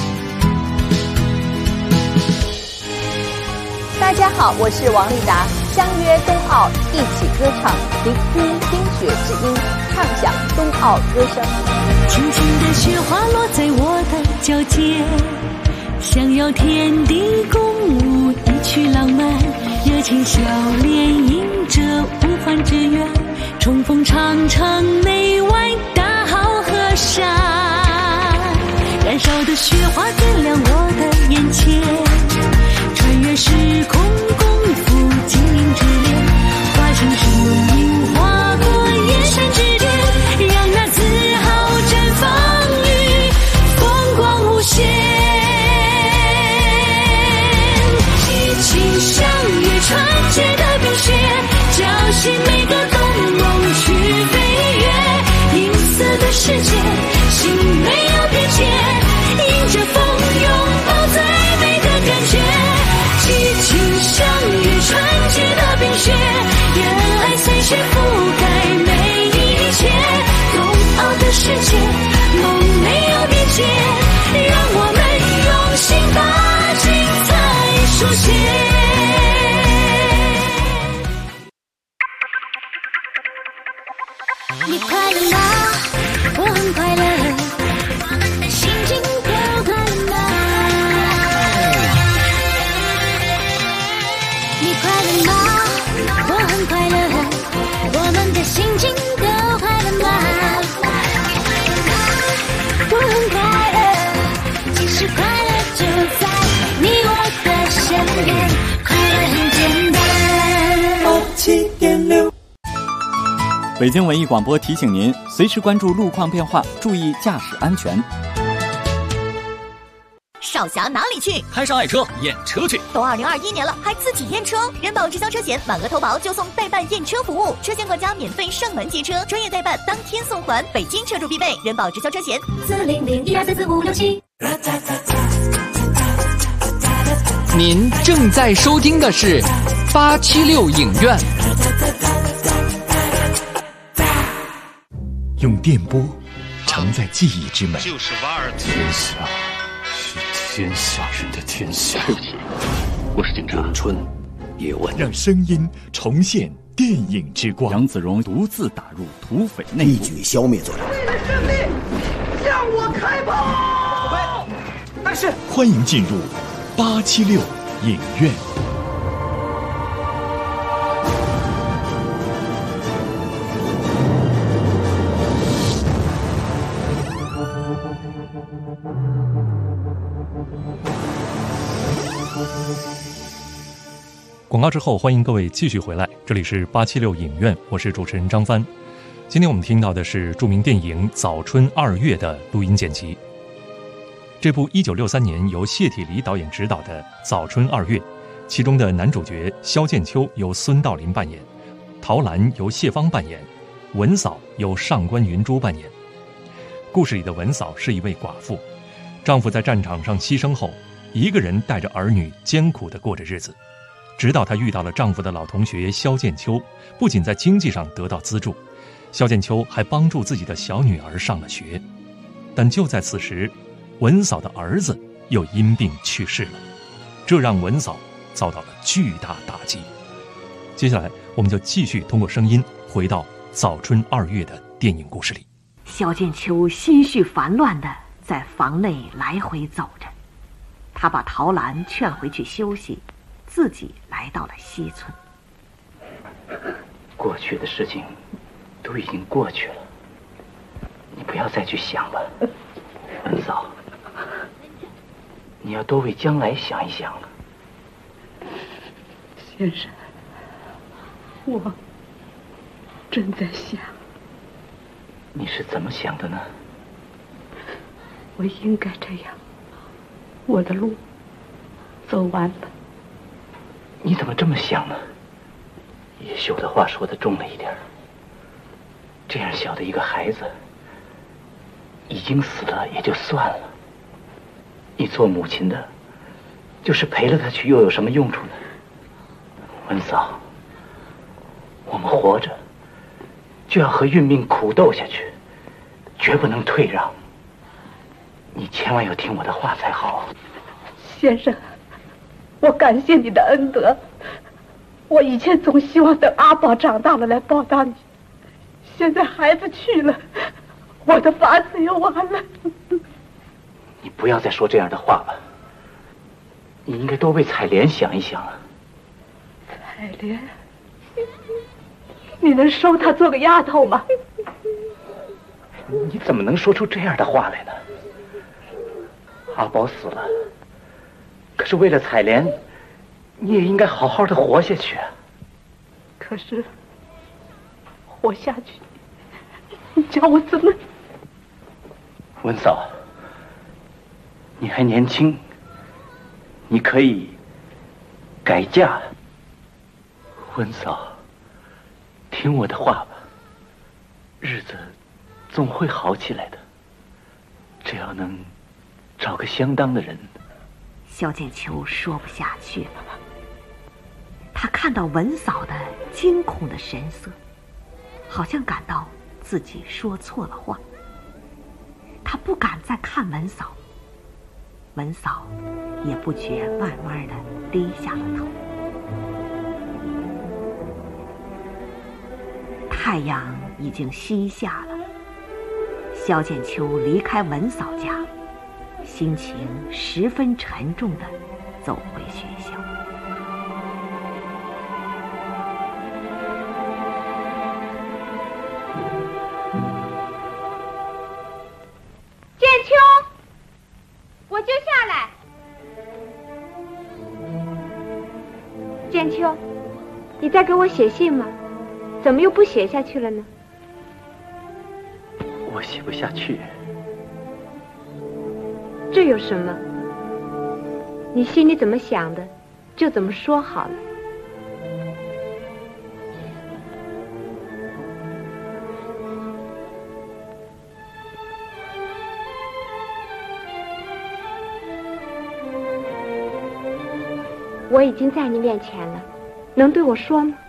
大家好，我是王丽达，相约冬奥，一起歌唱，聆听冰雪之音，唱响冬奥歌声。 轻轻的雪花落在我的脚尖，想要天地共舞一曲浪漫，热情笑脸迎着无欢之远，冲锋长城内外大好河山，燃烧的雪花点亮我的眼前，穿越时空共赴精灵之恋，化成生命划过眼山之巅，让那自豪绽放于风光无限。激情像越穿越的冰雪，叫醒每个动梦去飞跃，银色的世界，心没有边界，迎着风拥抱最美的感觉。激情像越穿越的冰雪，热爱随雪覆盖每一切，冬奥的世界，梦没有边界，让我们用心把精彩书写。你快乐吗？我很快乐，我们的心情都快乐吗？你快乐吗？我很快乐，我们的心情都快乐吗？我很快乐，其实快乐就在你我的身边，快乐很简单。87.6 北京文艺广播提醒您，随时关注路况变化，注意驾驶安全。 少侠哪里去？ 开上爱车验车去。 都2021年了，还自己验车？人保直销车险满额投保就送代办验车服务，车险管家免费上门接车，专业代办当天送还，北京车主必备。人保直销车险40012444567。 您正在收听的是876影院。 用电波承载记忆之美。 就是瓦尔特。 天下是天下人的天下。对不起，我是警察。咏春，叶问。 让声音重现电影之光。 杨子荣独自打入土匪内部， 一举消灭罪人。 为了胜利，向我开炮！ 但是，欢迎进入876影院。 广告之后，欢迎各位继续回来，这里是876影院，我是主持人张帆。今天我们听到的是著名电影《早春2月》的录音剪辑。 这部1963年由谢体黎导演执导的《早春二月》，其中的男主角萧剑秋由孙道临扮演，陶兰由谢芳扮演，文嫂由上官云珠扮演。故事里的文嫂是一位寡妇，丈夫在战场上牺牲后，一个人带着儿女艰苦地过着日子，直到她遇到了丈夫的老同学萧剑秋，不仅在经济上得到资助，萧剑秋还帮助自己的小女儿上了学。但就在此时，文嫂的儿子又因病去世了，这让文嫂遭到了巨大打击。接下来我们就继续通过声音回到《早春二月》的电影故事里。 萧剑秋心绪烦乱地在房内来回走着，他把陶兰劝回去休息，自己来到了西村。 过去的事情都已经过去了，你不要再去想了。文嫂，你要多为将来想一想了。 先生，我正在想。 你是怎么想的呢？ 我应该这样，我的路走完了。 你怎么这么想呢？叶秀的话说的重了一点。这样小的一个孩子，已经死了也就算了，你做母亲的，就是陪了他去，又有什么用处呢？文嫂，我们活着就要和运命苦斗下去，绝不能退让。你千万要听我的话才好。 先生，我感谢你的恩德。我以前总希望等阿宝长大了来报答你，现在孩子去了，我的法子也完了。 你不要再说这样的话了，你应该多为彩莲想一想啊。 彩莲，你能收她做个丫头吗？ 你怎么能说出这样的话来呢？阿宝死了，可是为了彩莲，你也应该好好的活下去啊。 可是活下去，你叫我怎么？ 文嫂，你还年轻，你可以改嫁。文嫂，听我的话吧，日子总会好起来的，只要能找个相当的人。 萧剑秋说不下去了，他看到文嫂的惊恐的神色，好像感到自己说错了话。他不敢再看文嫂，文嫂也不觉慢慢的低下了头。太阳已经西下了，萧剑秋离开文嫂家，心情十分沉重地走回学校。 剑秋，我就下来。剑秋，你在给我写信吗？怎么又不写下去了呢？ 我写不下去。 这有什么？你心里怎么想的，就怎么说好了。我已经在你面前了，能对我说吗？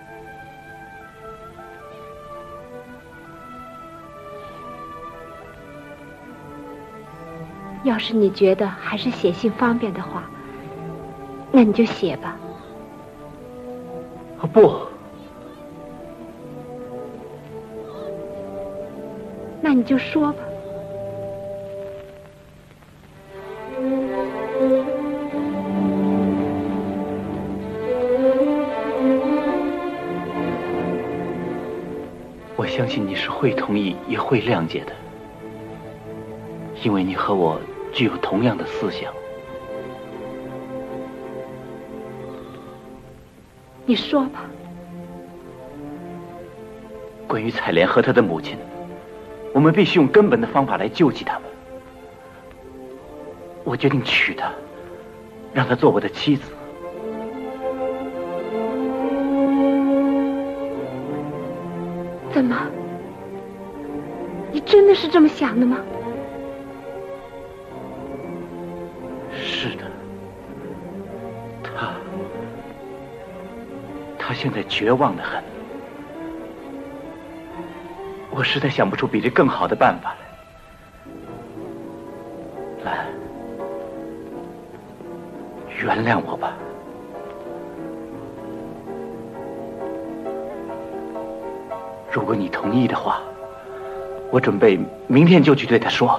要是你觉得还是写信方便的话，那你就写吧。 不， 那你就说吧。 我相信你是会同意也会谅解的，因为你和我具有同样的思想。 你说吧。 关于彩莲和她的母亲，我们必须用根本的方法来救济他们。 我决定娶她，让她做我的妻子。 怎么？你真的是这么想的吗？ 是的。她现在绝望得很，我实在想不出比这更好的办法来。兰，原谅我吧。如果你同意的话，我准备明天就去对她说。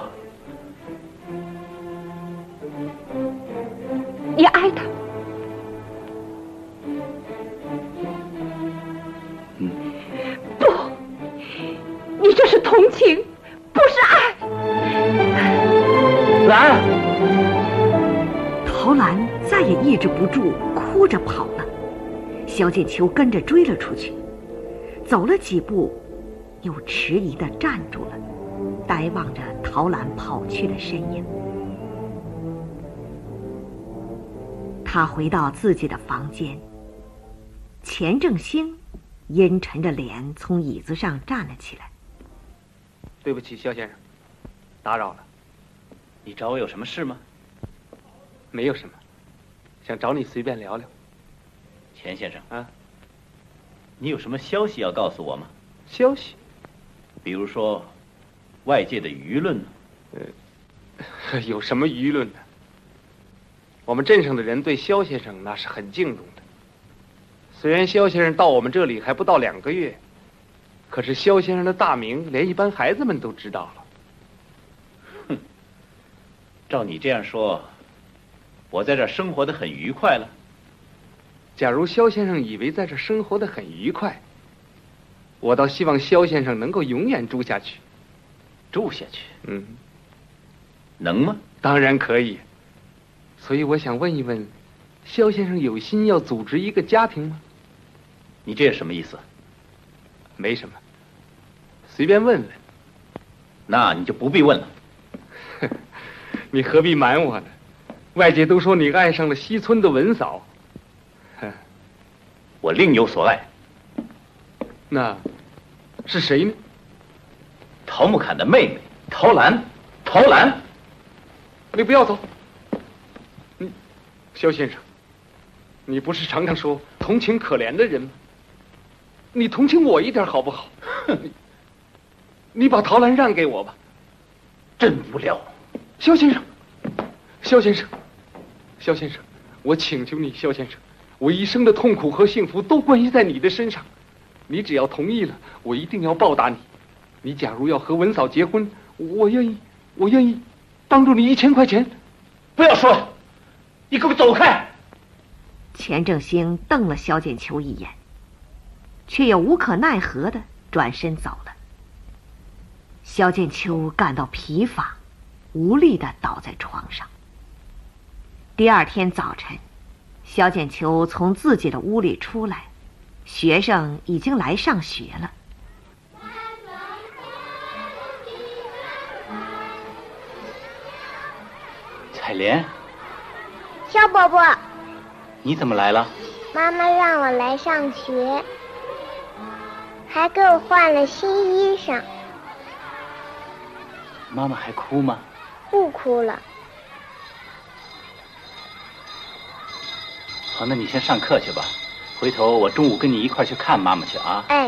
你爱她？不，你这是同情，不是爱。 兰， 陶兰再也抑制不住，哭着跑了。萧剑秋跟着追了出去，走了几步，又迟疑地站住了，呆望着陶兰跑去的身影。他回到自己的房间，钱正兴阴沉着脸从椅子上站了起来。 对不起，萧先生，打扰了。 你找我有什么事吗？ 没有什么，想找你随便聊聊。 钱先生啊，你有什么消息要告诉我吗？ 消息？ 比如说，外界的舆论呢？ 有什么舆论呢？我们镇上的人对萧先生那是很敬重的。虽然萧先生到我们这里还不到2个月，可是萧先生的大名连一般孩子们都知道了。 哼，照你这样说，我在这儿生活得很愉快了。 假如萧先生以为在这生活得很愉快，我倒希望萧先生能够永远住下去。 住下去？ 能吗？当然可以。所以我想问一问，萧先生有心要组织一个家庭吗？ 你这是什么意思？ 没什么，随便问问。 那你就不必问了。 你何必瞒我呢？外界都说你爱上了西村的文嫂。 我另有所爱。 那是谁呢？ 陶木侃的妹妹陶兰。陶兰， 你不要走。萧先生，你不是常常说同情可怜的人吗？你同情我一点好不好？你把陶兰让给我吧。 真无聊。 萧先生，萧先生，萧先生，我请求你，萧先生，我一生的痛苦和幸福都关系在你的身上，你只要同意了，我一定要报答你。你假如要和文嫂结婚，我愿意帮助你1000块钱。 不要说了，你给我走开！ 钱正兴瞪了萧剑秋一眼，却又无可奈何地转身走了。萧剑秋感到疲乏，无力地倒在床上。第2天早晨，萧剑秋从自己的屋里出来，学生已经来上学了。 彩莲， 萧伯伯， 你怎么来了？ 妈妈让我来上学，还给我换了新衣裳。 妈妈还哭吗？ 不哭了。 好，那你先上课去吧，回头我中午跟你一块去看妈妈去啊。 哎。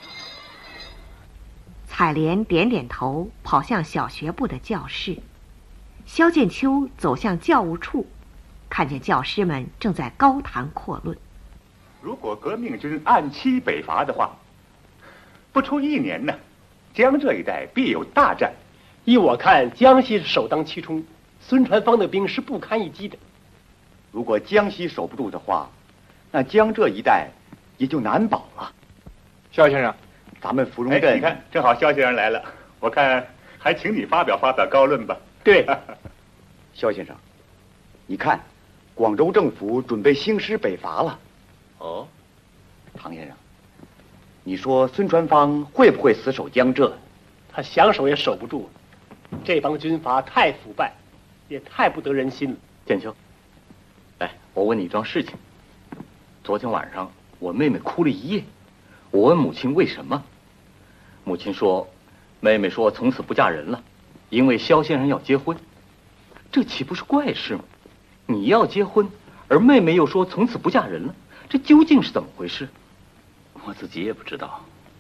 彩莲点点头，跑向小学部的教室。萧剑秋走向教务处，看见教师们正在高谈阔论。 如果革命军按期北伐的话，不出1年呢，江浙一带必有大战。 依我看，江西是首当其冲，孙传芳的兵是不堪一击的。 如果江西守不住的话，那江浙一带也就难保了。 萧先生， 咱们芙蓉镇，你看，正好萧先生来了，我看还请你发表高论吧。 对， 萧先生，你看，广州政府准备兴师北伐了。 哦， 唐先生，你说孙传芳会不会死守江浙？ 他想守也守不住，这帮军阀太腐败， 也太不得人心了。 建秋，来，我问你一桩事情。昨天晚上我妹妹哭了一夜，我问母亲为什么，母亲说，妹妹说从此不嫁人了，因为萧先生要结婚。这岂不是怪事吗？你要结婚，而妹妹又说从此不嫁人了，这究竟是怎么回事？ 我自己也不知道。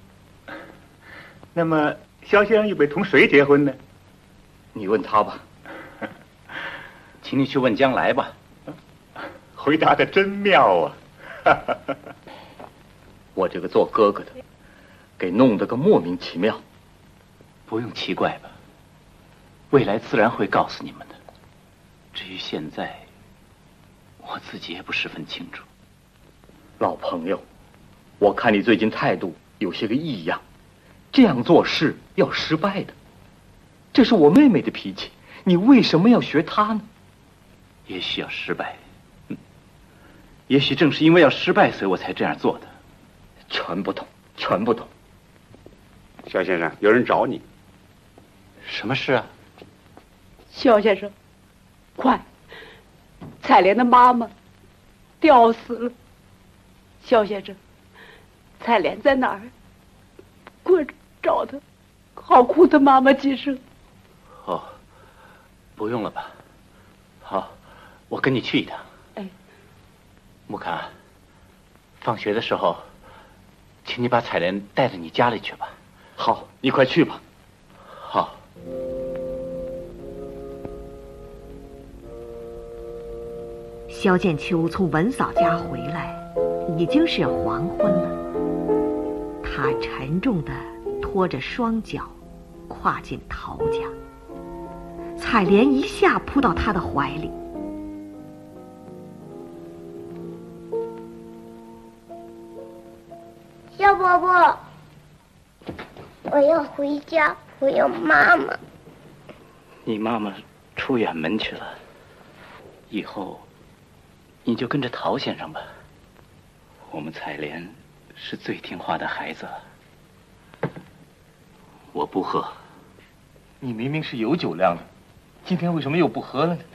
那么萧先生预备同谁结婚呢？ 你问他吧。 请你去问将来吧。 回答的真妙啊！ 我这个做哥哥的，给弄得个莫名其妙。 不用奇怪吧，未来自然会告诉你们的。至于现在，我自己也不十分清楚。 老朋友，我看你最近态度有些个异样，这样做事要失败的。这是我妹妹的脾气，你为什么要学她呢？ 也许要失败，也许正是因为要失败，所以我才这样做的。 全不同，全不同。 萧先生，有人找你。 什么事啊？ 萧先生，快！彩莲的妈妈吊死了。萧先生，彩莲在哪儿？快找她，好哭她妈妈几声。 哦，不用了吧？好，我跟你去一趟。 哎， 木卡，放学的时候，请你把彩莲带到你家里去吧。 好，你快去吧。 好。 萧剑秋从文嫂家回来，已经是黄昏了。他沉重地拖着双脚，跨进陶家。彩莲一下扑到他的怀里。 萧伯伯，我要回家，我要妈妈。 你妈妈出远门去了，以后你就跟着陶先生吧。我们彩莲是最听话的孩子了。我不喝。 你明明是有酒量的，今天为什么又不喝了呢？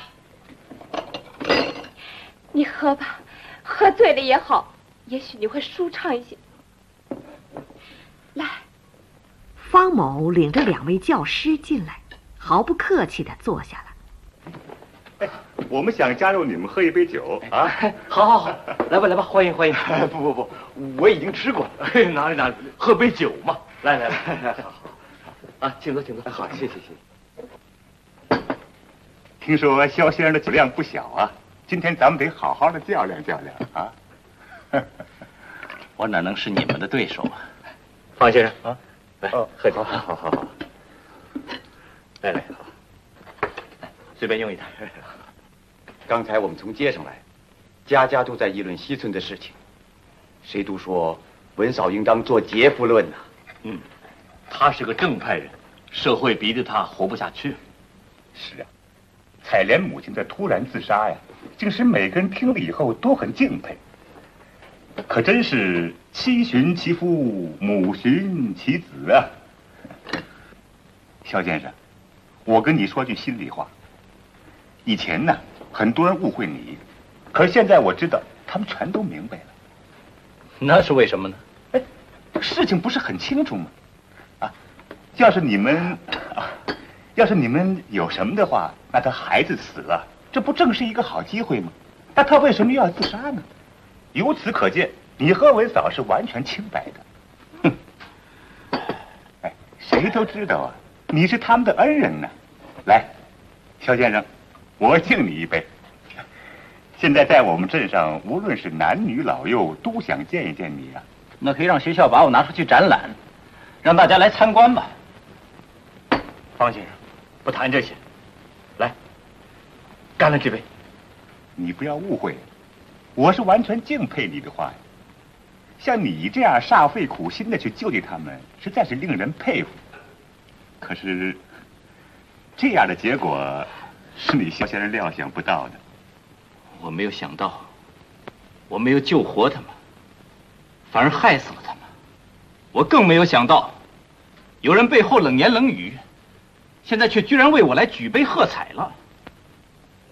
你喝吧，喝醉了也好，也许你会舒畅一些。来， 方某领着2位教师进来，毫不客气地坐下了。 我们想加入你们喝一杯酒啊！ 好，来吧，来吧，欢迎欢迎。 不，我已经吃过了。哪里，喝杯酒嘛。来，好， 啊，请坐，请坐。 好，谢谢。 听说萧先生的酒量不小啊，今天咱们得好好的较量较量啊！ 我哪能是你们的对手啊？ 方先生啊，来，喝酒。 好。来，好，随便用一台。刚才我们从街上来，家家都在议论西村的事情，谁都说文嫂应当做杰夫论呐。 他是个正派人，社会逼得他活不下去。 是啊，彩莲母亲的突然自杀呀，竟使每个人听了以后都很敬佩。可真是妻寻其夫，母寻其子啊！萧先生，我跟你说句心里话，以前呢，很多人误会你，可是现在我知道，他们全都明白了。 那是为什么呢？ 事情不是很清楚吗？要是你们有什么的话，那他孩子死了，这不正是一个好机会吗？那他为什么又要自杀呢？由此可见，你和文嫂是完全清白的。谁都知道啊，你是他们的恩人呢。来，萧先生，我敬你一杯。现在在我们镇上，无论是男女老幼，都想见一见你啊。 那可以让学校把我拿出去展览，让大家来参观吧。 方先生，不谈这些，来，干了这杯。 你不要误会，我是完全敬佩你的话呀。像你这样煞费苦心的去救济他们，实在是令人佩服。可是，这样的结果是你萧先生料想不到的。 我没有想到，我没有救活他们，反而害死了他们。我更没有想到，有人背后冷言冷语，现在却居然为我来举杯喝彩了。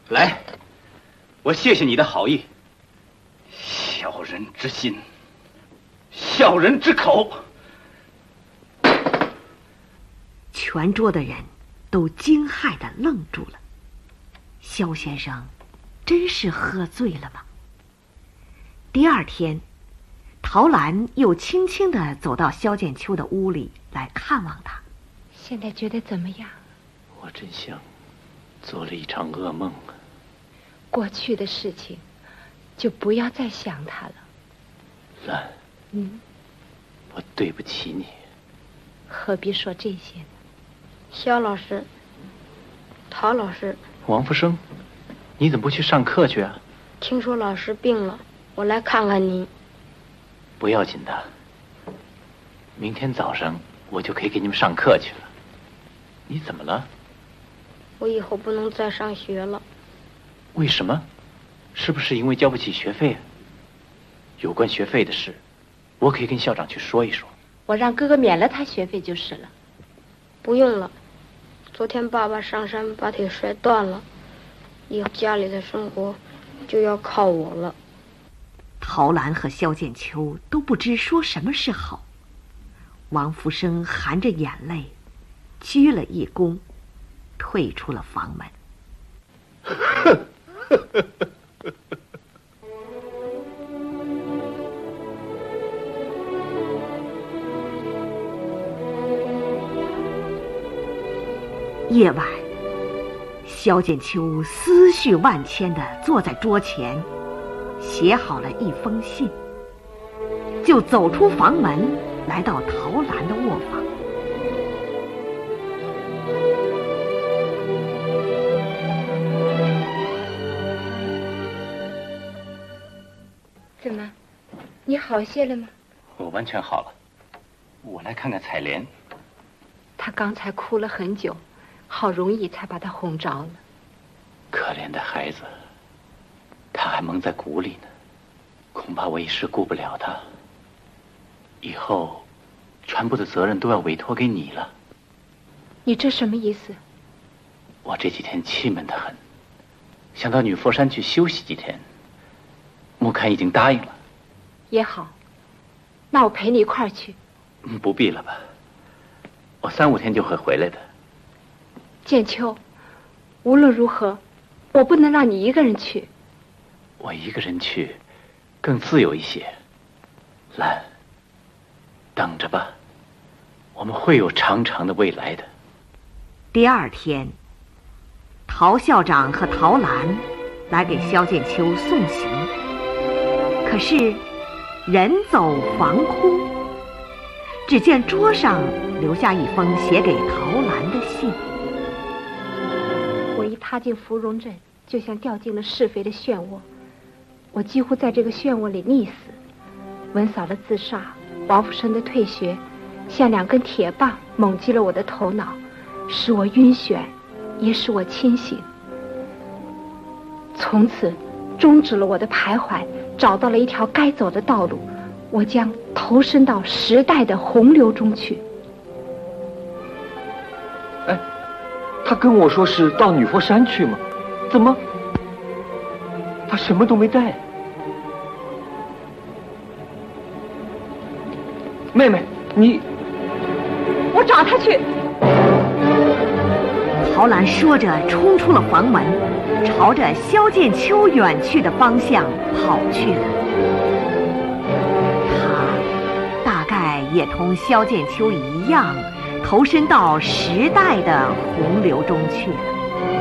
来，我谢谢你的好意。小人之心，小人之口。 全桌的人都惊骇地愣住了。肖先生真是喝醉了吗？第二天，陶兰又轻轻地走到萧剑秋的屋里来看望他。 现在觉得怎么样？ 我真像做了一场噩梦。 过去的事情就不要再想它了。 兰，我对不起你。 何必说这些呢？ 肖老师，陶老师， 王福生，你怎么不去上课去啊？ 听说老师病了，我来看看您。 不要紧的，明天早上我就可以给你们上课去了。你怎么了？ 我以后不能再上学了。 为什么？是不是因为交不起学费啊？有关学费的事，我可以跟校长去说一说。 我让哥哥免了他学费就是了。 不用了，昨天爸爸上山把腿摔断了，以后家里的生活就要靠我了。 陶兰和萧剑秋都不知说什么是好。王福生含着眼泪，鞠了一躬，退出了房门。夜晚，萧剑秋思绪万千地坐在桌前，写好了一封信，就走出房门，来到陶兰的卧房。 怎么，你好些了吗？ 我完全好了。我来看看彩莲。 她刚才哭了很久，好容易才把她哄着了。 可怜的孩子，他还蒙在鼓里呢，恐怕我一时顾不了他。以后，全部的责任都要委托给你了。 你这什么意思？ 我这几天气闷得很，想到女佛山去休息几天。木堪已经答应了。 也好，那我陪你一块儿去。 不必了吧，我3、5天就会回来的。 剑秋，无论如何，我不能让你一个人去。 我一个人去，更自由一些。兰，等着吧，我们会有长长的未来的。 第二天，陶校长和陶兰来给萧剑秋送行。可是人走房空，只见桌上留下一封写给陶兰的信。 我一踏进芙蓉镇，就像掉进了是非的漩涡，我几乎在这个漩涡里溺死。文嫂的自杀，王福生的退学，像2根铁棒猛击了我的头脑，使我晕眩，也使我清醒。从此终止了我的徘徊，找到了一条该走的道路，我将投身到时代的洪流中去。 哎，他跟我说是到女佛山去吗？怎么他什么都没带？妹妹，你…… 我找他去。 陶兰说着冲出了房门，朝着萧剑秋远去的方向跑去了。他大概也同萧剑秋一样，投身到时代的洪流中去了。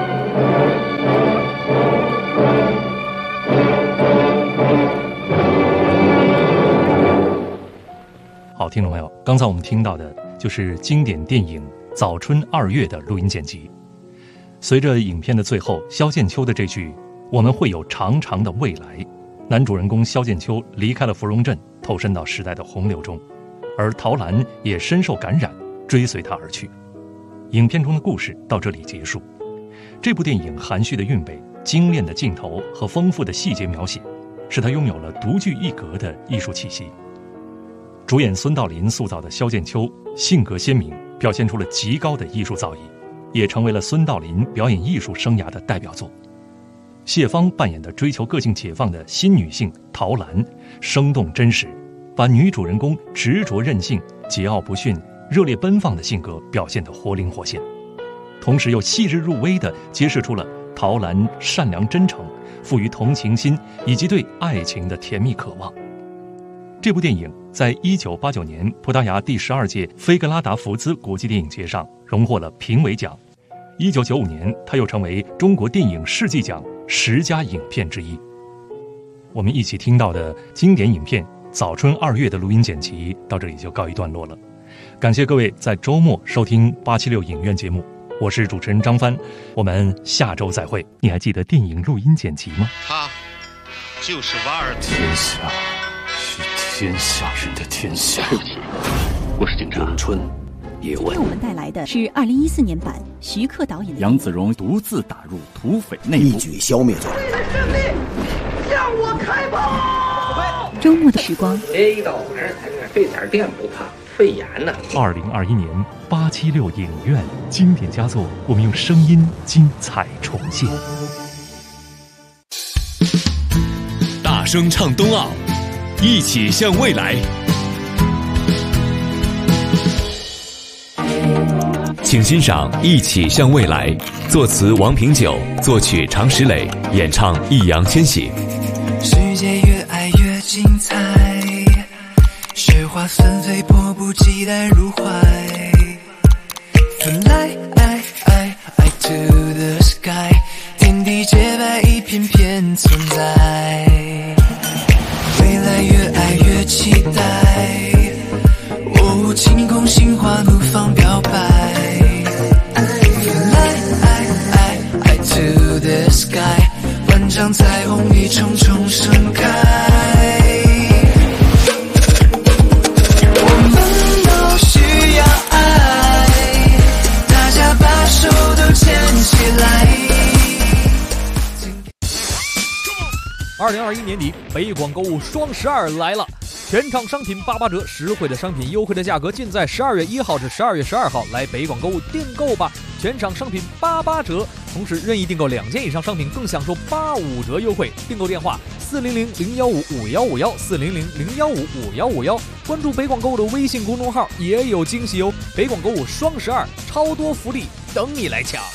好，听众朋友，刚才我们听到的就是经典电影《早春2月》的录音剪辑。随着影片的最后，萧剑秋的这句“我们会有长长的未来”，男主人公萧剑秋离开了芙蓉镇，投身到时代的洪流中，而陶兰也深受感染，追随他而去。影片中的故事到这里结束。这部电影含蓄的韵味、精炼的镜头和丰富的细节描写，使它拥有了独具一格的艺术气息。主演孙道临塑造的萧剑秋性格鲜明，表现出了极高的艺术造诣，也成为了孙道临表演艺术生涯的代表作。 谢芳扮演的追求个性解放的新女性陶兰，生动真实，把女主人公执着任性、桀骜不驯、热烈奔放的性格表现得活灵活现，同时又细致入微地揭示出了陶兰善良真诚、富于同情心以及对爱情的甜蜜渴望。这部电影在1989年葡萄牙第12届菲格拉达福兹国际电影节上荣获了评委奖。1995年，它又成为中国电影世纪奖10佳影片之一。我们一起听到的经典影片《早春2月》的录音剪辑到这里就告一段落了。感谢各位在周末收听876影院节目，我是主持人张帆，我们下周再会。你还记得电影录音剪辑吗？ 他就是瓦尔特。 天下是天下人的天下。 对不起，我是警察。 咏春，野外。 今天我们带来的是2014年版徐克导演的。 杨子荣独自打入土匪内部， 一举消灭罪。 为了胜利，向我开炮！ 周末的时光， 这道玩意儿才是费点电不怕，肺炎呢。 2021年876影院经典佳作，我们用声音精彩重现。 大声唱冬奥，一起向未来。请欣赏《一起向未来》，作词王平久，作曲常石磊，演唱易烊千玺。 世界越爱越精彩，雪花纷飞，迫不及待入怀。Fly to the sky， 天地洁白，一片片存在。未来越爱越期待，哦，晴空心花怒放表白。Fly to the sky， 万丈彩虹一重重盛开。我们都需要爱，大家把手都牵起来。 2021年底，北广购物双12来了，全场商品88折，实惠的商品，优惠的价格，尽在12月1号至12月12号来北广购物订购吧！全场商品88折，同时任意订购2件以上商品更享受85折优惠。订购电话400-015-5151，400-015-5151，关注北广购物的微信公众号也有惊喜哦！北广购物双12，超多福利等你来抢。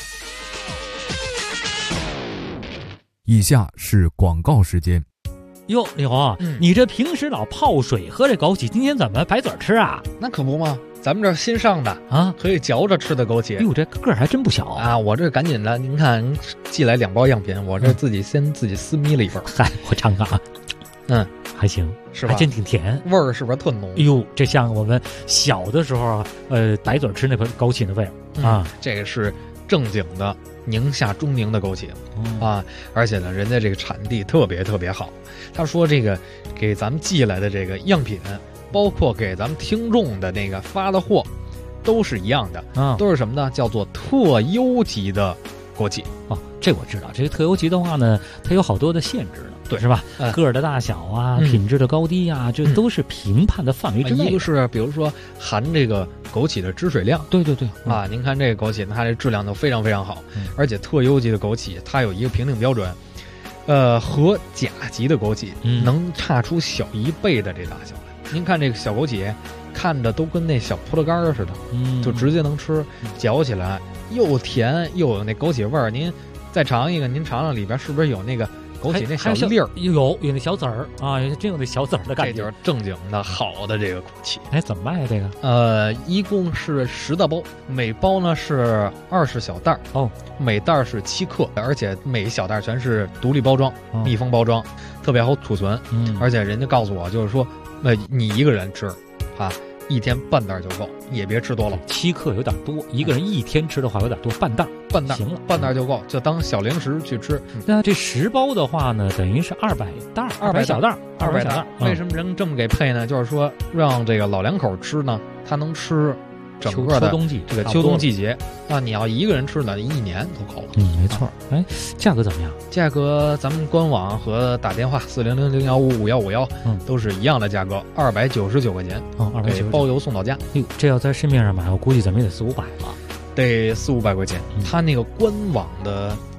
以下是广告时间。 哟，李红，你这平时老泡水喝这枸杞，今天怎么白嘴吃啊？ 那可不嘛，咱们这新上的啊，可以嚼着吃的枸杞。 哟，这个儿还真不小啊！我这赶紧的，您看寄来2包样品，我这自己私眯了一份。 嗨，我尝尝啊，还行， 是吧？ 还真挺甜， 味儿是不是特浓？ 哟，这像我们小的时候白嘴吃那份枸杞的味儿啊。 这个是正经的宁夏中宁的枸杞啊，而且呢，人家这个产地特别特别好。他说这个给咱们寄来的这个样品，包括给咱们听众的那个发的货，都是一样的，都是什么呢？叫做特优级的枸杞哦。这我知道，这个特优级的话呢，它有好多的限制呢， 对， 是吧？个儿的大小啊，品质的高低啊，这都是评判的范围之内的。 一个是比如说含这个枸杞的汁水量， 对啊，您看这个枸杞，它这质量都非常非常好，而且特优级的枸杞它有一个评定标准。和甲级的枸杞能差出小1倍的这大小来。您看这个小枸杞，看着都跟那小葡萄干似的，就直接能吃，嚼起来又甜又有那枸杞味儿。您再尝一个，您尝尝里边是不是有那个枸杞那小粒儿？ 有那小籽儿啊，真有那小籽儿的感觉。 这就是正经的好的这个枸杞。 哎，怎么卖这个？ 一共是10大包，每包呢是20小袋哦， 每袋是7克，而且每小袋全是独立包装、密封包装，特别好储存。而且人家告诉我，就是说，你一个人吃，啊。1天半袋就够，也别吃多了。 7克有点多，一个人1天吃的话有点多，半袋行了， 半袋就够，就当小零食去吃。 那这10包的话呢，等于是200袋，200小袋，200袋。 为什么人这么给配呢？就是说让这个老两口吃呢，他能吃整个的这个秋冬季节啊。你要一个人吃呢，1年都够了。 没错。哎，价格怎么样？ 价格咱们官网和打电话400-015-5151，都是一样的价格，299块钱。299，包邮送到家。 哟，这要在市面上买，我估计怎么也得400-500吧。 得400-500块钱。他那个官网的店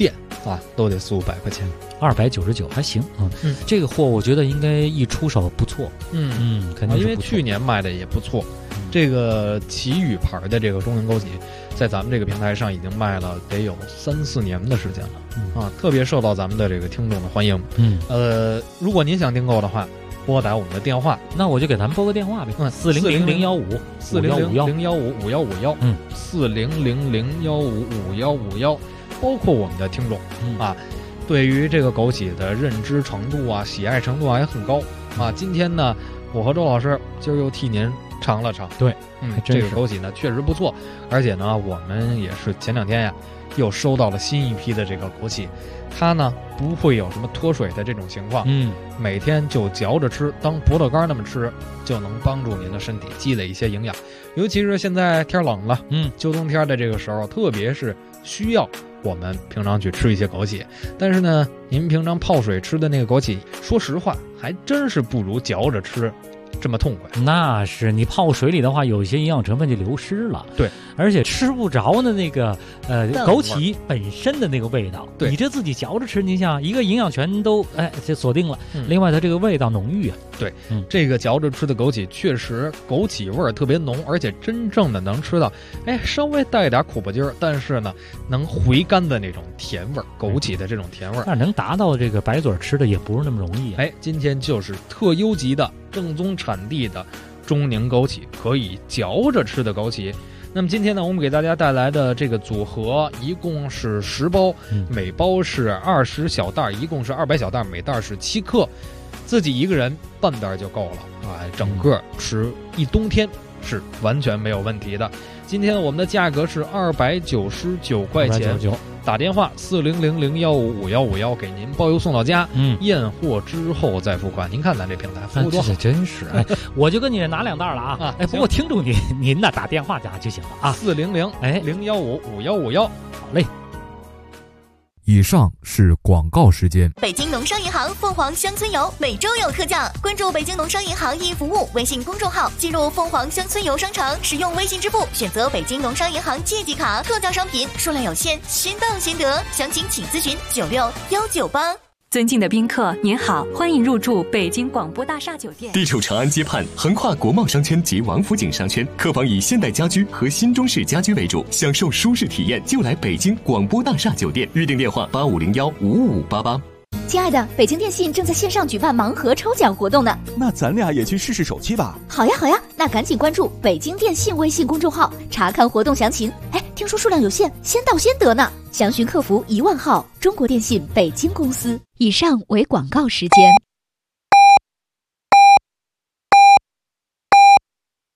啊，都得400-500块钱 ，299还行啊。这个货我觉得应该一出手不错。肯定是因为去年卖的也不错。这个奇宇牌的这个中年枸杞，在咱们这个平台上已经卖了得有3-4年的时间了特别受到咱们的这个听众的欢迎。如果您想订购的话，拨打我们的电话， 那我就给咱们拨个电话呗 ，400-015，400-015，400-015，包括我们的听众对于这个枸杞的认知程度喜爱程度也很高今天呢，我和周老师今儿又替您尝了尝， 对， 这个枸杞呢确实不错，而且呢，我们也是前2天又收到了新一批的这个枸杞，它呢不会有什么脱水的这种情况，每天就嚼着吃，当葡萄干那么吃，就能帮助您的身体积累一些营养，尤其是现在天冷了，秋冬天的这个时候，特别是需要我们平常去吃一些枸杞，但是呢，您平常泡水吃的那个枸杞，说实话，还真是不如嚼着吃这么痛快。 那是你泡水里的话，有一些营养成分就流失了。 对， 而且吃不着的那个枸杞本身的那个味道， 对， 你这自己嚼着吃，你想一个营养全都就锁定了，另外它这个味道浓郁啊。 对，这个嚼着吃的枸杞确实枸杞味儿特别浓，而且真正的能吃到，稍微带一点苦不劲儿，但是呢，能回甘的那种甜味儿，枸杞的这种甜味儿， 但能达到这个白嘴吃的也不是那么容易今天就是特优级的正宗产地的中宁枸杞，可以嚼着吃的枸杞。那么今天呢，我们给大家带来的这个组合一共是10包，每包是20小袋，一共是200小袋，每袋是7克，自己一个人半袋就够了整个吃一冬天是完全没有问题的。今天我们的价格是299块钱，打电话400-015-5151给您包邮送到家，验货之后再付款。您看咱这平台服务多好， 真是我就跟你拿2袋了不过听众您呢打电话家就行了 400-015-5151。 好嘞。 以上是广告时间。 北京农商银行凤凰乡村游每周有特价，关注北京农商银行易服务微信公众号，进入凤凰乡村游商城，使用微信支付，选择北京农商银行借记卡，特价商品数量有限，先到先得，详情请咨询96198。 尊敬的宾客，您好，欢迎入住北京广播大厦酒店。 地处长安街畔，横跨国贸商圈及王府井商圈，客房以现代家居和新中式家居为主，享受舒适体验就来北京广播大厦酒店。预订电话8501-55588。 亲爱的，北京电信正在线上举办盲盒抽奖活动呢， 那咱俩也去试试手气吧。 好呀，那赶紧关注北京电信微信公众号，查看活动详情。听说数量有限，先到先得呢，详询客服10000号，中国电信北京公司。以上为广告时间。